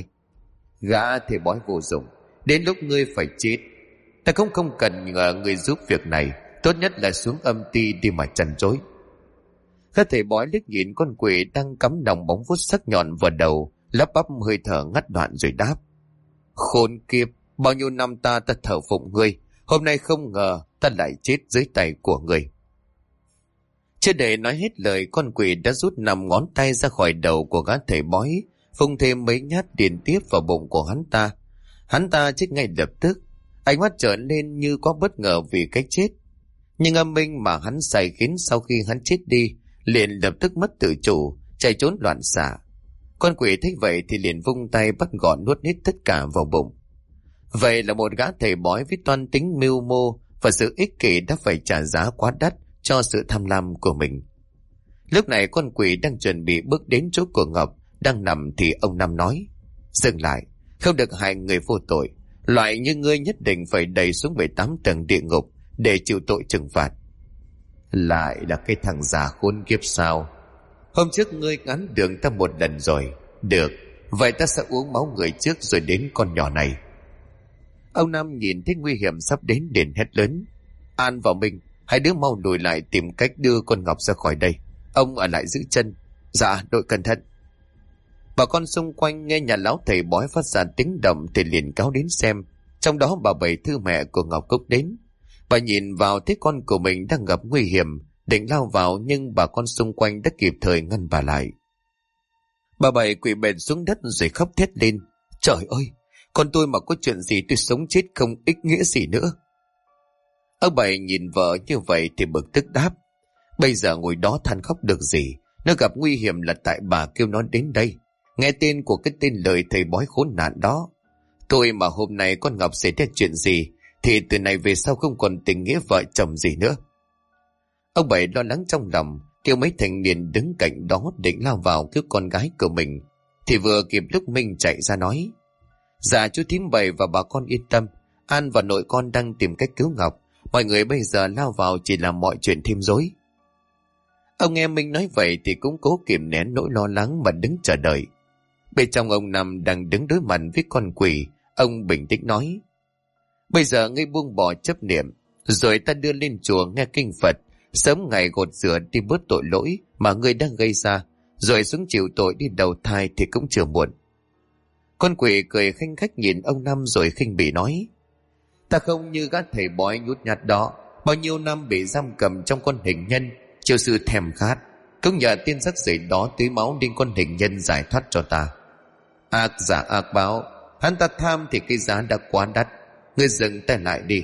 Gã thầy bói vô dụng, đến lúc ngươi phải chết. Ta cũng không cần nhờ ngươi giúp việc này, tốt nhất là xuống âm ty đi mà chăn chối. Các thầy bói liếc nhìn con quỷ đang cắm nòng bóng vuốt sắc nhọn vào đầu, lắp bắp hơi thở ngắt đoạn rồi đáp. Khốn kiếp, bao nhiêu năm ta thờ phụng ngươi, hôm nay không ngờ ta lại chết dưới tay của ngươi. Chưa để nói hết lời, con quỷ đã rút 5 ngón tay ra khỏi đầu của gã thầy bói, phung thêm mấy nhát điền tiếp vào bụng của hắn ta. Hắn ta chết ngay lập tức, ánh mắt trở lên như có bất ngờ vì cái chết. Nhưng âm minh mà hắn xài khiến sau khi hắn chết đi, liền lập tức mất tự chủ, chạy trốn loạn xạ. Con quỷ thấy vậy thì liền vung tay bắt gọn nuốt hết tất cả vào bụng. Vậy là một gã thầy bói với toan tính mưu mô và sự ích kỷ đã phải trả giá quá đắt cho sự tham lam của mình. Lúc này con quỷ đang chuẩn bị bước đến chỗ của Ngọc đang nằm thì ông Năm nói: Dừng lại, không được hại người vô tội. Loại như ngươi nhất định phải đẩy xuống 18 tầng địa ngục để chịu tội trừng phạt. Lại là cái thằng già khốn kiếp sao? Hôm trước ngươi ngắn đường ta một lần rồi. Được, vậy ta sẽ uống máu người trước rồi đến con nhỏ này. Ông Năm nhìn thấy nguy hiểm sắp đến liền hét lớn: An và Minh, hai đứa mau lùi lại tìm cách đưa con Ngọc ra khỏi đây. Ông ở lại giữ chân. Dạ, đội cẩn thận. Bà con xung quanh nghe nhà lão thầy bói phát ra tiếng động thì liền cáo đến xem. Trong đó bà Bảy Thư, mẹ của Ngọc Cúc đến. Bà nhìn vào thấy con của mình đang gặp nguy hiểm, định lao vào nhưng bà con xung quanh đã kịp thời ngăn bà lại. Bà Bảy quỳ bệt xuống đất rồi khóc thét lên: Trời ơi, con tôi mà có chuyện gì tôi sống chết không ích nghĩa gì nữa. Ông Bảy nhìn vợ như vậy thì bực tức đáp: Bây giờ ngồi đó than khóc được gì, nó gặp nguy hiểm là tại bà kêu nó đến đây. Nghe tên của cái tên lời thầy bói khốn nạn đó. Tôi mà hôm nay con Ngọc xảy ra chuyện gì thì từ này về sau không còn tình nghĩa vợ chồng gì nữa. Ông Bảy lo lắng trong lòng, kêu mấy thanh niên đứng cạnh đó định lao vào cứu con gái của mình, thì vừa kịp lúc Minh chạy ra nói: Dạ chú thím Bảy và bà con yên tâm, An và nội con đang tìm cách cứu Ngọc. Mọi người bây giờ lao vào chỉ làm mọi chuyện thêm rối. Ông nghe Minh nói vậy thì cũng cố kìm nén nỗi lo lắng mà đứng chờ đợi. Bên trong ông Năm đang đứng đối mặt với con quỷ. Ông bình tĩnh nói: Bây giờ ngươi buông bỏ chấp niệm, rồi ta đưa lên chùa nghe kinh Phật, sớm ngày gột rửa đi bớt tội lỗi mà ngươi đang gây ra, rồi xuống chịu tội đi đầu thai thì cũng chưa muộn. Con quỷ cười khanh khách nhìn ông Năm rồi khinh bỉ nói: Ta không như gã thầy bói nhút nhát đó, bao nhiêu năm bị giam cầm trong con hình nhân, chiêu sư thèm khát, cũng nhờ tiên sắc rể đó tưới máu đến con hình nhân giải thoát cho ta. Ác giả ác báo, hắn ta tham thì cái giá đã quá đắt. Ngươi dừng tay lại đi.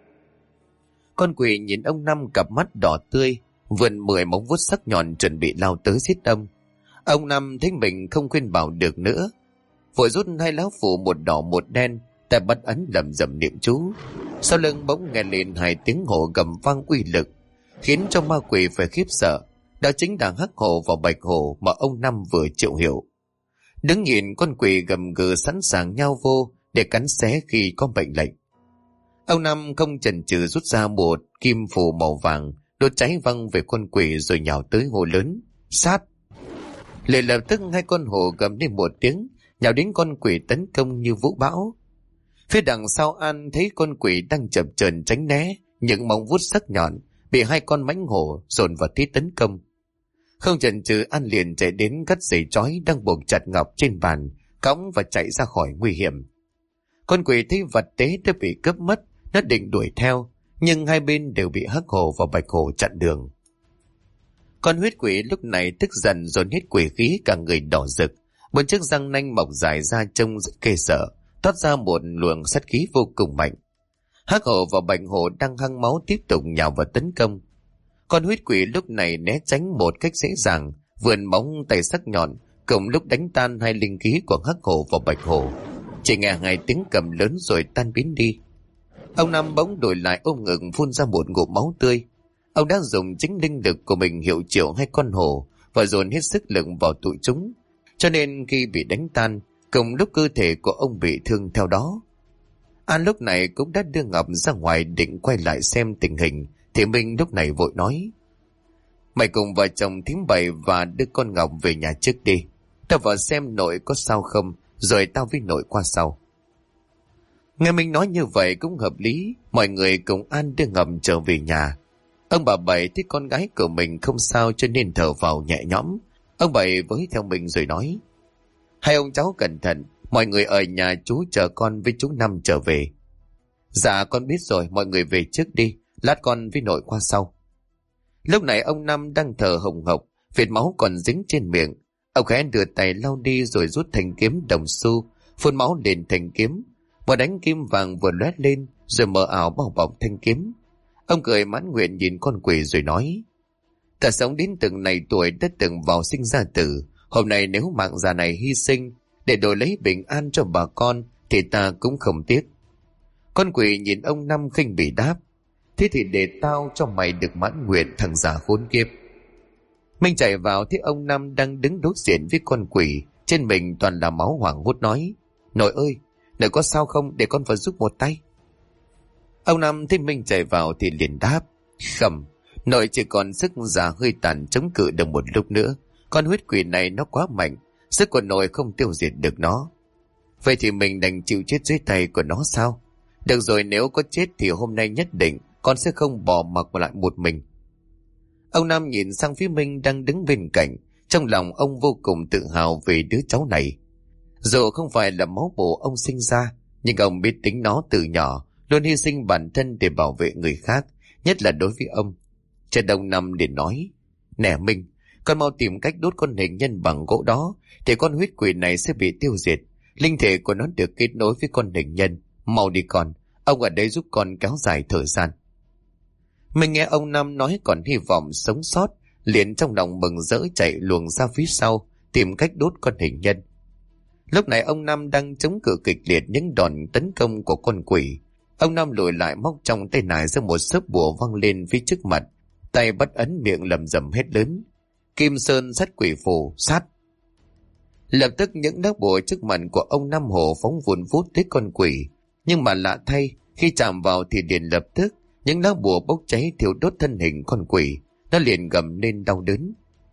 Con quỷ nhìn ông Năm cặp mắt đỏ tươi, vươn 10 móng vuốt sắc nhọn chuẩn bị lao tới giết ông. Ông Năm thấy mình không khuyên bảo được nữa, vội rút 2 lá phù, một đỏ một đen, tay bắt ấn lẩm rẩm niệm chú. Sau lưng bỗng nghe lên 2 tiếng hổ gầm vang uy lực, khiến cho ma quỷ phải khiếp sợ. Đó chính là Hắc Hổ và Bạch Hổ mà ông Năm vừa triệu hiệu. Đứng nhìn con quỷ gầm gừ sẵn sàng nhao vô để cắn xé khi có mệnh lệnh. Ông Năm không chần chừ rút ra một kim phù màu vàng, đốt cháy văng về con quỷ rồi nhào tới hô lớn: Sát! Liền lập tức 2 con hổ gầm lên một tiếng, nhào đến con quỷ tấn công như vũ bão. Phía đằng sau An thấy con quỷ đang chập chờn tránh né, những móng vuốt sắc nhọn bị 2 con mãnh hổ dồn vào thế tấn công. Không chần chừ, An liền chạy đến cắt dây trói đang buộc chặt Ngọc trên bàn, cõng và chạy ra khỏi nguy hiểm. Con quỷ thấy vật tế đã bị cướp mất, nó định đuổi theo, nhưng hai bên đều bị Hắc Hổ và Bạch Hổ chặn đường. Con huyết quỷ lúc này tức giận dồn hết quỷ khí, cả người đỏ rực, 4 chiếc răng nanh mọc dài ra trông rất ghê sợ, toát ra một luồng sát khí vô cùng mạnh. Hắc Hổ và Bạch Hổ đang hăng máu tiếp tục nhào vào tấn công. Con huyết quỷ lúc này né tránh một cách dễ dàng, vươn móng tay sắc nhọn cùng lúc đánh tan 2 linh khí của Hắc Hổ và Bạch Hổ. Chỉ nghe 2 tiếng cầm lớn rồi tan biến đi. Ông Năm bỗng đổi lại ôm ngực phun ra một ngụm máu tươi. Ông đã dùng chính linh lực của mình hiệu triệu 2 con hổ và dồn hết sức lực vào tụi chúng, cho nên khi bị đánh tan, cùng lúc cơ thể của ông bị thương theo đó. An lúc này cũng đã đưa Ngọc ra ngoài định quay lại xem tình hình, thì Minh lúc này vội nói: Mày cùng vợ chồng thím Bảy và đưa con Ngọc về nhà trước đi. Tao vào xem nội có sao không, rồi tao với nội qua sau. Nghe Minh nói như vậy cũng hợp lý, mọi người cùng An đưa Ngọc trở về nhà. Ông bà Bảy thấy con gái của mình không sao cho nên thở vào nhẹ nhõm. Ông Bảy với theo mình rồi nói: Hai ông cháu cẩn thận, mọi người ở nhà chú chờ con với chú Năm trở về. Dạ con biết rồi, mọi người về trước đi, lát con với nội qua sau. Lúc này ông Năm đang thở hồng hộc, vệt máu còn dính trên miệng. Ông khẽ đưa tay lau đi rồi rút thanh kiếm đồng xu, phun máu lên thanh kiếm. Một đánh kim vàng vừa lóe lên rồi mờ ảo bao bọc thanh kiếm. Ông cười mãn nguyện nhìn con quỷ rồi nói: Ta sống đến từng này tuổi đã từng vào sinh ra tử. Hôm nay nếu mạng già này hy sinh để đổi lấy bình an cho bà con thì ta cũng không tiếc. Con quỷ nhìn ông Năm khinh bỉ đáp: Thế thì để tao cho mày được mãn nguyện, thằng già khốn kiếp. Minh chạy vào thấy ông Năm đang đứng đối diện với con quỷ, trên mình toàn là máu, hoảng hốt nói: Nội ơi, nội có sao không, để con vào giúp một tay. Ông Năm thấy Minh chạy vào thì liền đáp: Không, nội chỉ còn sức già hơi tàn chống cự được một lúc nữa. Con huyết quỷ này nó quá mạnh, sức của nội không tiêu diệt được nó. Vậy thì mình đành chịu chết dưới tay của nó sao? Được rồi, nếu có chết thì hôm nay nhất định con sẽ không bỏ mặc lại một mình. Ông Năm nhìn sang phía Minh đang đứng bên cạnh, trong lòng ông vô cùng tự hào về đứa cháu này. Dù không phải là máu mủ ông sinh ra, nhưng ông biết tính nó từ nhỏ, luôn hy sinh bản thân để bảo vệ người khác, nhất là đối với ông. Trần Đông Năm liền nói: Nè Minh, con mau tìm cách đốt con hình nhân bằng gỗ đó, thì con huyết quỷ này sẽ bị tiêu diệt. Linh thể của nó được kết nối với con hình nhân. Mau đi con, ông ở đây giúp con kéo dài thời gian. Mình nghe ông Năm nói còn hy vọng sống sót, liền trong lòng mừng rỡ chạy luồng ra phía sau, tìm cách đốt con hình nhân. Lúc này ông Năm đang chống cự kịch liệt những đòn tấn công của con quỷ. Ông Năm lùi lại móc trong tay nải ra một xớp bùa văng lên phía trước mặt, tay bắt ấn miệng lầm rầm hét lớn: Kim Sơn sát quỷ phù sát. Lập tức những lá bùa trước mặt của ông Năm Hổ phóng vùn vút tới con quỷ, nhưng mà lạ thay, khi chạm vào thì liền lập tức những lá bùa bốc cháy thiêu đốt thân hình con quỷ, nó liền gầm lên đau đớn.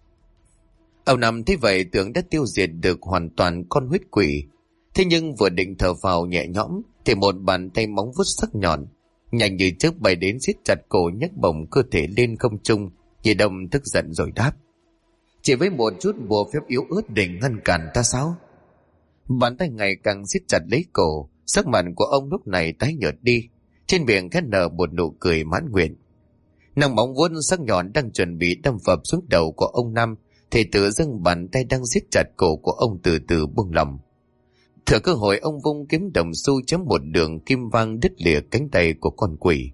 Ông Năm thấy vậy tưởng đã tiêu diệt được hoàn toàn con huyết quỷ, thế nhưng vừa định thở vào nhẹ nhõm thì một bàn tay móng vuốt sắc nhọn nhanh như chớp bay đến siết chặt cổ, nhấc bổng cơ thể lên không trung. Nhị Đông tức giận rồi đáp: Chỉ với một chút bùa phép yếu ớt để ngăn cản ta sao? Bàn tay ngày càng siết chặt lấy cổ, sắc mặt của ông lúc này tái nhợt đi, trên miệng khẽ nở một nụ cười mãn nguyện. Nòng móng vuốt sắc nhọn đang chuẩn bị đâm phập xuống đầu của ông Năm thì tự dưng bàn tay đang siết chặt cổ của ông từ từ buông lỏng. Thừa cơ hội, ông vung kiếm đồng xu chém một đường kim vang đứt lìa cánh tay của con quỷ.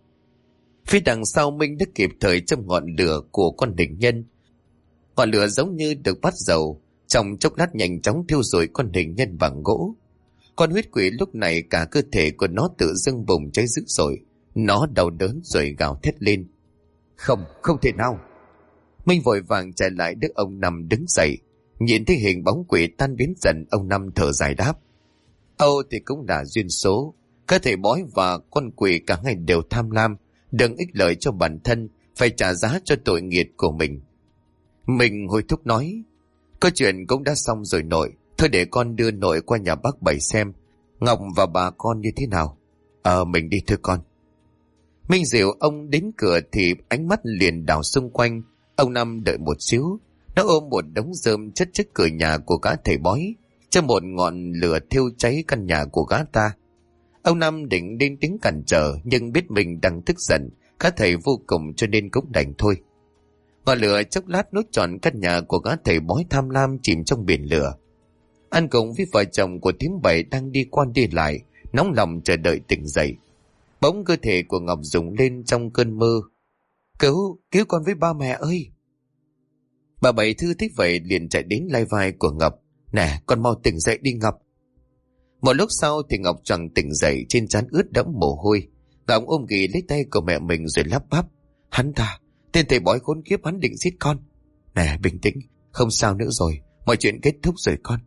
Phía đằng sau Minh đã kịp thời châm ngọn lửa của con hình nhân. Ngọn lửa giống như được bắt dầu, trong chốc lát nhanh chóng thiêu rụi con hình nhân bằng gỗ. Con huyết quỷ lúc này cả cơ thể của nó tự dưng bùng cháy dữ dội, nó đau đớn rồi gào thét lên: Không thể nào! Minh vội vàng chạy lại đỡ ông Năm đứng dậy. Nhìn thấy hình bóng quỷ tan biến dần, ông Năm thở dài đáp: Âu thì cũng là duyên số. Các thầy bói và con quỷ cả ngày đều tham lam, đừng ích lợi cho bản thân, phải trả giá cho tội nghiệp của mình. Mình hối thúc nói: Câu chuyện cũng đã xong rồi nội, thôi để con đưa nội qua nhà bác Bảy xem Ngọc và bà con như thế nào. Mình đi thưa con. Minh dìu ông đến cửa thì ánh mắt liền đảo xung quanh. Ông Năm đợi một xíu, nó ôm một đống rơm chất trước cửa nhà của gã thầy bói, cho một ngọn lửa thiêu cháy căn nhà của gã ta. Ông Năm định lên tiếng cản trở, nhưng biết mình đang tức giận, gã thầy vô cùng cho nên cũng đành thôi. Ngọn lửa chốc lát nuốt trọn căn nhà của gã thầy bói tham lam chìm trong biển lửa. Anh cùng với vợ chồng của thím Bảy đang đi qua đi lại, nóng lòng chờ đợi tỉnh dậy. Bỗng cơ thể của Ngọc rung lên trong cơn mơ: Cứu con với ba mẹ ơi! Bà Bảy Thư thích vậy liền chạy đến lay vai của Ngọc: Nè, con mau tỉnh dậy đi Ngọc. Một lúc sau thì Ngọc choàng tỉnh dậy, trên trán ướt đẫm mồ hôi. Ngọc ôm ghì lấy tay của mẹ mình rồi lắp bắp: Hắn ta, tên thầy bói khốn kiếp, hắn định giết con. Nè, bình tĩnh, không sao nữa rồi, mọi chuyện kết thúc rồi con.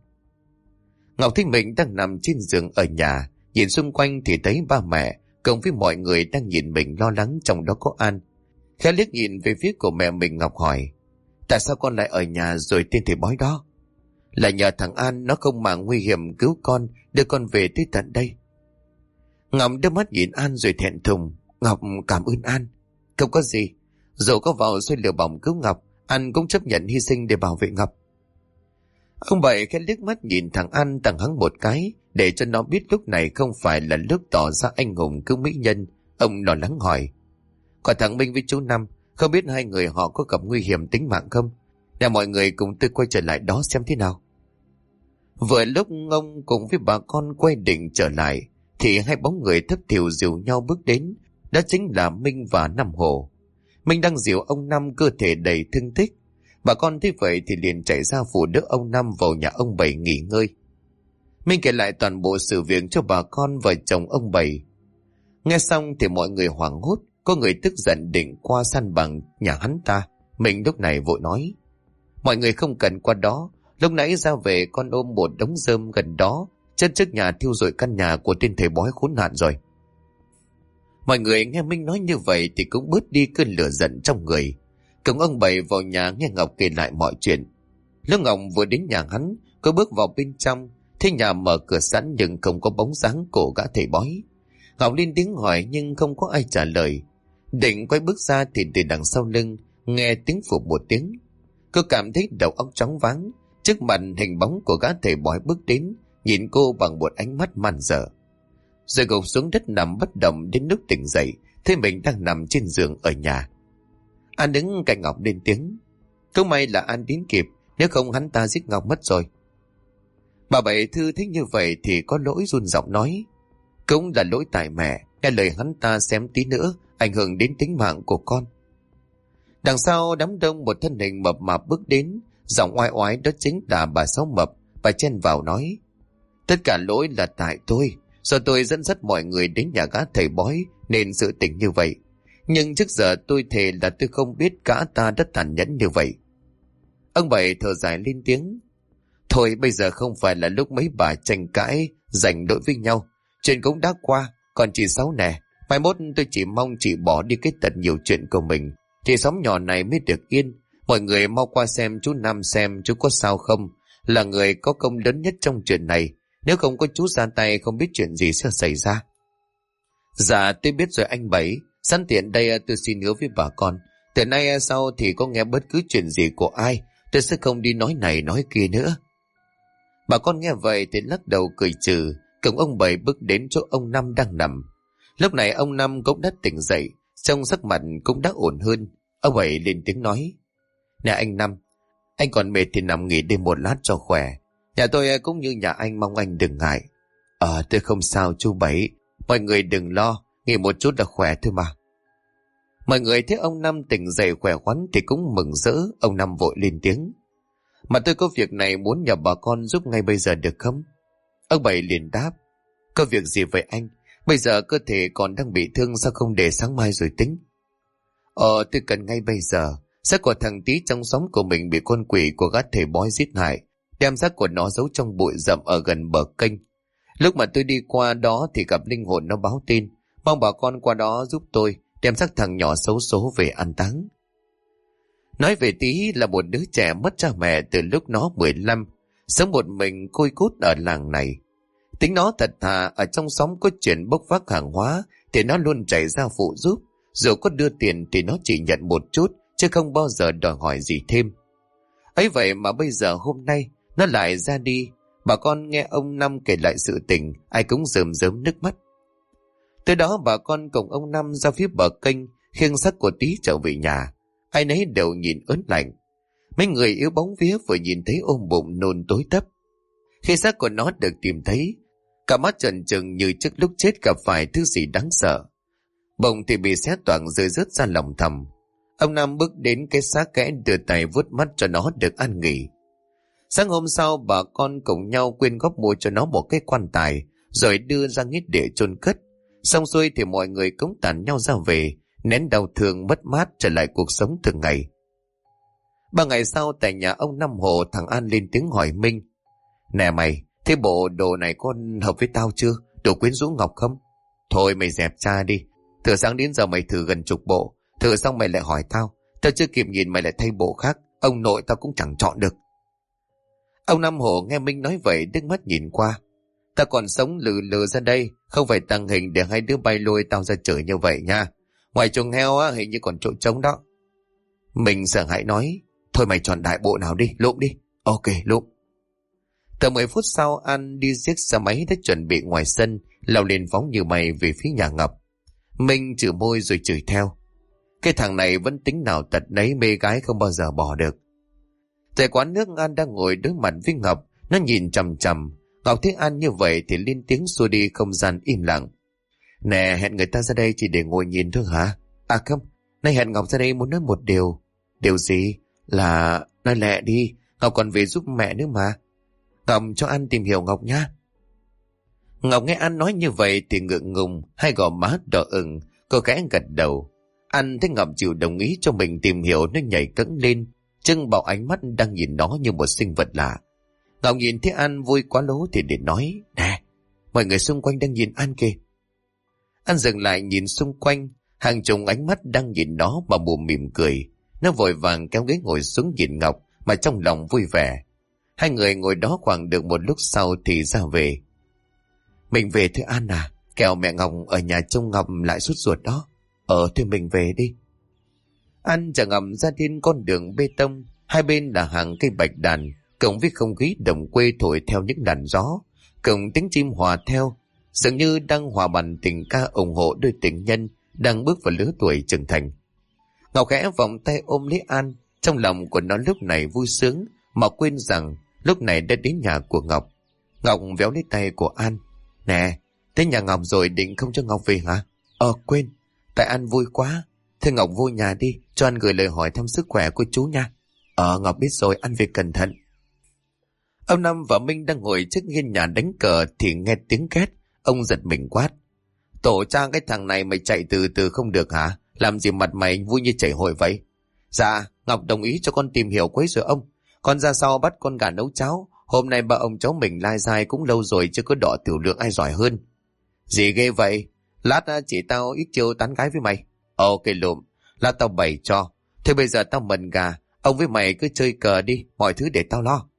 Ngọc thấy mình đang nằm trên giường ở nhà, nhìn xung quanh thì thấy ba mẹ cùng với mọi người đang nhìn mình lo lắng, trong đó có An. Khẽ liếc nhìn về phía của mẹ mình, Ngọc hỏi: Tại sao con lại ở nhà rồi tên thầy bói đó? Là nhờ thằng An, nó không màng nguy hiểm cứu con, đưa con về tới tận đây. Ngọc đưa mắt nhìn An rồi thẹn thùng: Ngọc cảm ơn An. Không có gì, dù có vào xoay lửa bỏng cứu Ngọc, An cũng chấp nhận hy sinh để bảo vệ Ngọc. Ông Bảy khẽ liếc mắt nhìn thằng An thằng Hắng một cái, để cho nó biết lúc này không phải là lúc tỏ ra anh hùng cứu mỹ nhân. Ông lo lắng hỏi: còn thằng Minh với chú Năm, không biết hai người họ có gặp nguy hiểm tính mạng không? Để mọi người cùng tôi quay trở lại đó xem thế nào. Vừa lúc ông cùng với bà con quay định trở lại, thì hai bóng người thất thiểu dìu nhau bước đến. Đó chính là Minh và Năm Hồ. Minh đang dìu ông Năm cơ thể đầy thương tích. Bà con thấy vậy thì liền chạy ra phụ đỡ ông Năm vào nhà ông Bảy nghỉ ngơi. Minh kể lại toàn bộ sự việc cho bà con và chồng ông Bảy. Nghe xong thì mọi người hoảng hốt, có người tức giận định qua săn bằng nhà hắn ta. Minh lúc này vội nói: mọi người không cần qua đó, lúc nãy ra về con ôm một đống rơm gần đó, chân trước nhà thiêu rụi căn nhà của tên thầy bói khốn nạn rồi. Mọi người nghe Minh nói như vậy thì cũng bớt đi cơn lửa giận trong người. Cùng ông Bảy vào nhà nghe Ngọc kể lại mọi chuyện. Lúc Ngọc vừa đến nhà hắn, cô bước vào bên trong, thấy nhà mở cửa sẵn nhưng không có bóng dáng của gã thầy bói. Ngọc lên tiếng hỏi nhưng không có ai trả lời. Định quay bước ra thì từ đằng sau lưng nghe tiếng phụt một tiếng. Cô cảm thấy đầu óc chóng váng. Trước mặt hình bóng của gã thầy bói bước đến, nhìn cô bằng một ánh mắt man dợ. Rồi gục xuống đất nằm bất động đến lúc tỉnh dậy, thấy mình đang nằm trên giường ở nhà. An đứng cạnh Ngọc lên tiếng: không may là An đến kịp, nếu không hắn ta giết Ngọc mất rồi. Bà Bảy Thư thích như vậy thì có lỗi, run giọng nói: cũng là lỗi tại mẹ, nghe lời hắn ta xém tí nữa ảnh hưởng đến tính mạng của con. Đằng sau đám đông một thân hình mập mạp bước đến, giọng oai oái đó chính là bà Sáu Mập. Bà chen vào nói: tất cả lỗi là tại tôi, do tôi dẫn dắt mọi người đến nhà gã thầy bói nên sự tình như vậy. Nhưng trước giờ tôi thề là tôi không biết gã ta đã tàn nhẫn như vậy. Ông Bảy thở dài lên tiếng: thôi bây giờ không phải là lúc mấy bà tranh cãi giành lỗi với nhau, chuyện cũng đã qua. Còn chị Sáu nè, mai mốt tôi chỉ mong chị bỏ đi cái tật nhiều chuyện của mình, thì xóm nhỏ này mới được yên. Mọi người mau qua xem chú Năm xem chú có sao không, là người có công lớn nhất trong chuyện này. Nếu không có chú ra tay không biết chuyện gì sẽ xảy ra. Dạ tôi biết rồi anh Bảy. Sẵn tiện đây tôi xin hứa với bà con, từ nay sau thì có nghe bất cứ chuyện gì của ai, tôi sẽ không đi nói này nói kia nữa. Bà con nghe vậy thì lắc đầu cười trừ. Cùng ông Bảy bước đến chỗ ông Năm đang nằm. Lúc này ông Năm cũng đã tỉnh dậy, trông sắc mặt cũng đã ổn hơn. Ông Bảy lên tiếng nói: nè anh Năm, anh còn mệt thì nằm nghỉ đêm một lát cho khỏe. Nhà tôi cũng như nhà anh, mong anh đừng ngại. Tôi không sao chú Bảy, mọi người đừng lo, nghỉ một chút là khỏe thôi mà. Mọi người thấy ông Năm tỉnh dậy khỏe khoắn thì cũng mừng rỡ. Ông Năm vội lên tiếng: mà tôi có việc này muốn nhờ bà con giúp ngay bây giờ được không? Ông Bảy liền đáp: có việc gì vậy anh? Bây giờ cơ thể còn đang bị thương, sao không để sáng mai rồi tính? Tôi cần ngay bây giờ. Xác của thằng Tí trong xóm của mình bị con quỷ của gã thầy bói giết hại, đem xác của nó giấu trong bụi rậm ở gần bờ kênh. Lúc mà tôi đi qua đó thì gặp linh hồn nó báo tin, mong bà con qua đó giúp tôi đem xác thằng nhỏ xấu số về an táng. Nói về Tí là một đứa trẻ mất cha mẹ từ lúc nó 15, sống một mình côi cút ở làng này. Tính nó thật thà, ở trong xóm có chuyện bốc vác hàng hóa thì nó luôn chạy ra phụ giúp. Dù có đưa tiền thì nó chỉ nhận một chút, chứ không bao giờ đòi hỏi gì thêm. Ấy vậy mà bây giờ hôm nay nó lại ra đi. Bà con nghe ông Năm kể lại sự tình, ai cũng rơm rớm nước mắt. Tới đó bà con cùng ông Năm ra phía bờ kênh, khiêng xác của Tí trở về nhà. Ai nấy đều nhìn ớn lạnh. Mấy người yếu bóng vía vừa nhìn thấy ôm bụng nôn tối tấp. Khi xác của nó được tìm thấy, cả mắt trần trừng như trước lúc chết gặp phải thứ gì đáng sợ. Bụng thì bị xé toạc rơi rớt ra lòng thầm. Ông Năm bước đến cái xác kẽ, đưa tay vuốt mắt cho nó được an nghỉ. Sáng hôm sau bà con cùng nhau quyên góp mua cho nó một cái quan tài, rồi đưa ra nghĩa địa chôn cất. Xong xuôi thì mọi người cũng tản nhau ra về, nén đau thương mất mát trở lại cuộc sống thường ngày. 3 ngày sau tại nhà ông Năm Hồ, thằng An lên tiếng hỏi Minh: nè mày, thế bộ đồ này có hợp với tao chưa? Đồ quyến rũ Ngọc không? Thôi mày dẹp cha đi. Từ sáng đến giờ mày thử gần chục bộ, thử xong mày lại hỏi tao. Tao chưa kịp nhìn mày lại thay bộ khác. Ông nội tao cũng chẳng chọn được. Ông Năm Hồ nghe Minh nói vậy đứt mắt nhìn qua. Tao còn sống lừ lừ ra đây, không phải tăng hình để hai đứa bay lôi tao ra chửi như vậy nha. Ngoài chuồng heo á, hình như còn chỗ trống đó. Mình sợ hãi nói: thôi mày chọn đại bộ nào đi, lụm đi. Ok, lụm. Tầm 10 phút sau, An đi chiếc xe máy đã chuẩn bị ngoài sân, lao lên phóng như mày về phía nhà Ngọc. Minh chửi môi rồi chửi theo. Cái thằng này vẫn tính nào tật nấy, mê gái không bao giờ bỏ được. Tại quán nước, An đang ngồi đối mặt với Ngọc, nó nhìn chằm chằm. Ngọc thấy An như vậy thì lên tiếng xua đi không gian im lặng. Nè, hẹn người ta ra đây chỉ để ngồi nhìn thôi hả? À không, nay hẹn Ngọc ra đây muốn nói một điều. Điều gì? Là nói lẹ đi, Ngọc còn về giúp mẹ nữa mà. Ngọc cho An tìm hiểu Ngọc nhá. Ngọc nghe An nói như vậy thì ngượng ngùng, hai gò má đỏ ửng, cô khẽ gật đầu. An thấy Ngọc chịu đồng ý cho mình tìm hiểu nên nhảy cẫng lên, trưng bảo ánh mắt đang nhìn nó như một sinh vật lạ. Ngọc nhìn thấy An vui quá lố thì để nói, nè, mọi người xung quanh đang nhìn An kìa. An dừng lại nhìn xung quanh, hàng chục ánh mắt đang nhìn nó mà bùm mỉm cười. Nó vội vàng kéo ghế ngồi xuống nhìn Ngọc mà trong lòng vui vẻ. Hai người ngồi đó khoảng được một lúc sau thì ra về. Mình về thưa An à, kẻo mẹ Ngọc ở nhà trông Ngọc lại sốt ruột đó. Thôi mình về đi. An chở Ngọc ra đến con đường bê tông, hai bên là hàng cây bạch đàn, cộng với không khí đồng quê thổi theo những làn gió, cộng tiếng chim hòa theo, dường như đang hòa bằng tình ca ủng hộ đôi tình nhân đang bước vào lứa tuổi trưởng thành. Ngọc khẽ vòng tay ôm lấy An, trong lòng của nó lúc này vui sướng mà quên rằng lúc này đã đến nhà của Ngọc. Ngọc véo lấy tay của An. Nè, tới nhà Ngọc rồi định không cho Ngọc về hả? Quên, tại An vui quá. Thế Ngọc vô nhà đi, cho An gửi lời hỏi thăm sức khỏe của chú nha. Ngọc biết rồi, An về cẩn thận. Ông Năm và Minh đang ngồi trước hiên nhà đánh cờ thì nghe tiếng két. Ông giật mình quát. Tổ cha, cái thằng này mày chạy từ từ không được hả? Làm gì mặt mày vui như chảy hội vậy? Dạ, Ngọc đồng ý cho con tìm hiểu quấy rồi ông. Con ra sau bắt con gà nấu cháo. Hôm nay ba ông cháu mình lai dai cũng lâu rồi chưa có đọ tiểu lượng ai giỏi hơn. Gì ghê vậy? Lát chỉ tao ít chiêu tán gái với mày. Ok lụm, lát tao bày cho. Thế bây giờ tao mần gà, ông với mày cứ chơi cờ đi, mọi thứ để tao lo.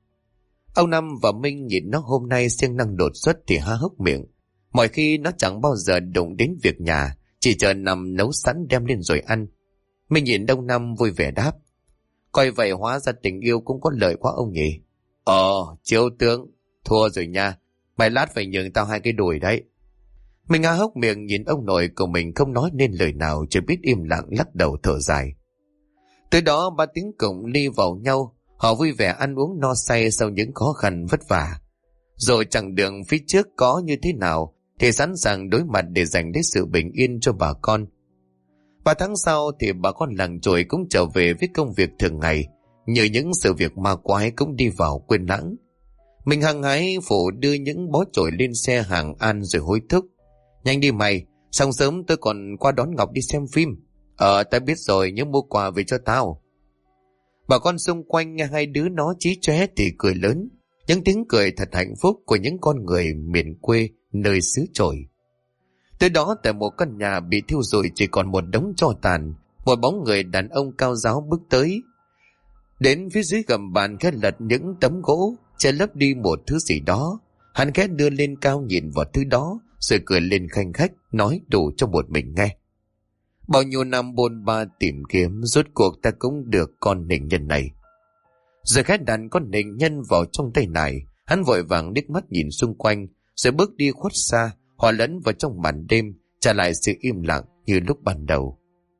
Ông Năm và Minh nhìn nó hôm nay siêng năng đột xuất thì há hốc miệng. Mọi khi nó chẳng bao giờ đụng đến việc nhà, chỉ chờ nằm nấu sẵn đem lên rồi ăn. Minh nhìn ông Năm vui vẻ đáp. Coi vậy hóa ra tình yêu cũng có lợi quá ông nhỉ. Chiếu tướng, thua rồi nha. Mày lát phải nhường tao 2 cái đùi đấy. Mình há hốc miệng nhìn ông nội của mình không nói nên lời nào, chỉ biết im lặng lắc đầu thở dài. Tới đó 3 tiếng cùng ly vào nhau, họ vui vẻ ăn uống no say sau những khó khăn vất vả. Rồi chặng đường phía trước có như thế nào thì sẵn sàng đối mặt để giành lấy sự bình yên cho bà con. 3 tháng sau thì bà con làng Chổi cũng trở về với công việc thường ngày, như những sự việc ma quái cũng đi vào quên lãng. Mình hăng hái phụ đưa những bó chổi lên xe hàng An rồi hối thúc. Nhanh đi mày, sáng sớm tôi còn qua đón Ngọc đi xem phim. Tao biết rồi, nhớ mua quà về cho tao. Bà con xung quanh nghe hai đứa nó chí chóe thì cười lớn. Những tiếng cười thật hạnh phúc của những con người miền quê nơi xứ Chổi. Tới đó tại một căn nhà bị thiêu rụi chỉ còn một đống tro tàn, một bóng người đàn ông cao ráo bước tới. Đến phía dưới gầm bàn khẽ lật những tấm gỗ, che lấp đi một thứ gì đó. Hắn khẽ đưa lên cao nhìn vào thứ đó, rồi cười lên khanh khách, nói đủ cho một mình nghe. Bao nhiêu năm bôn ba tìm kiếm, rốt cuộc ta cũng được con hình nhân này. Rồi khẽ đặt con hình nhân vào trong tay này, hắn vội vàng liếc mắt nhìn xung quanh, rồi bước đi khuất xa, hòa lẫn vào trong màn đêm, trả lại sự im lặng như lúc ban đầu.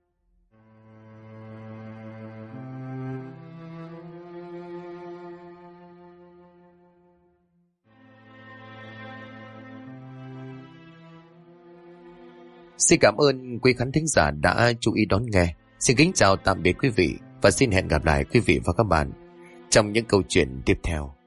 Xin cảm ơn quý khán thính giả đã chú ý đón nghe. Xin kính chào tạm biệt quý vị và xin hẹn gặp lại quý vị và các bạn trong những câu chuyện tiếp theo.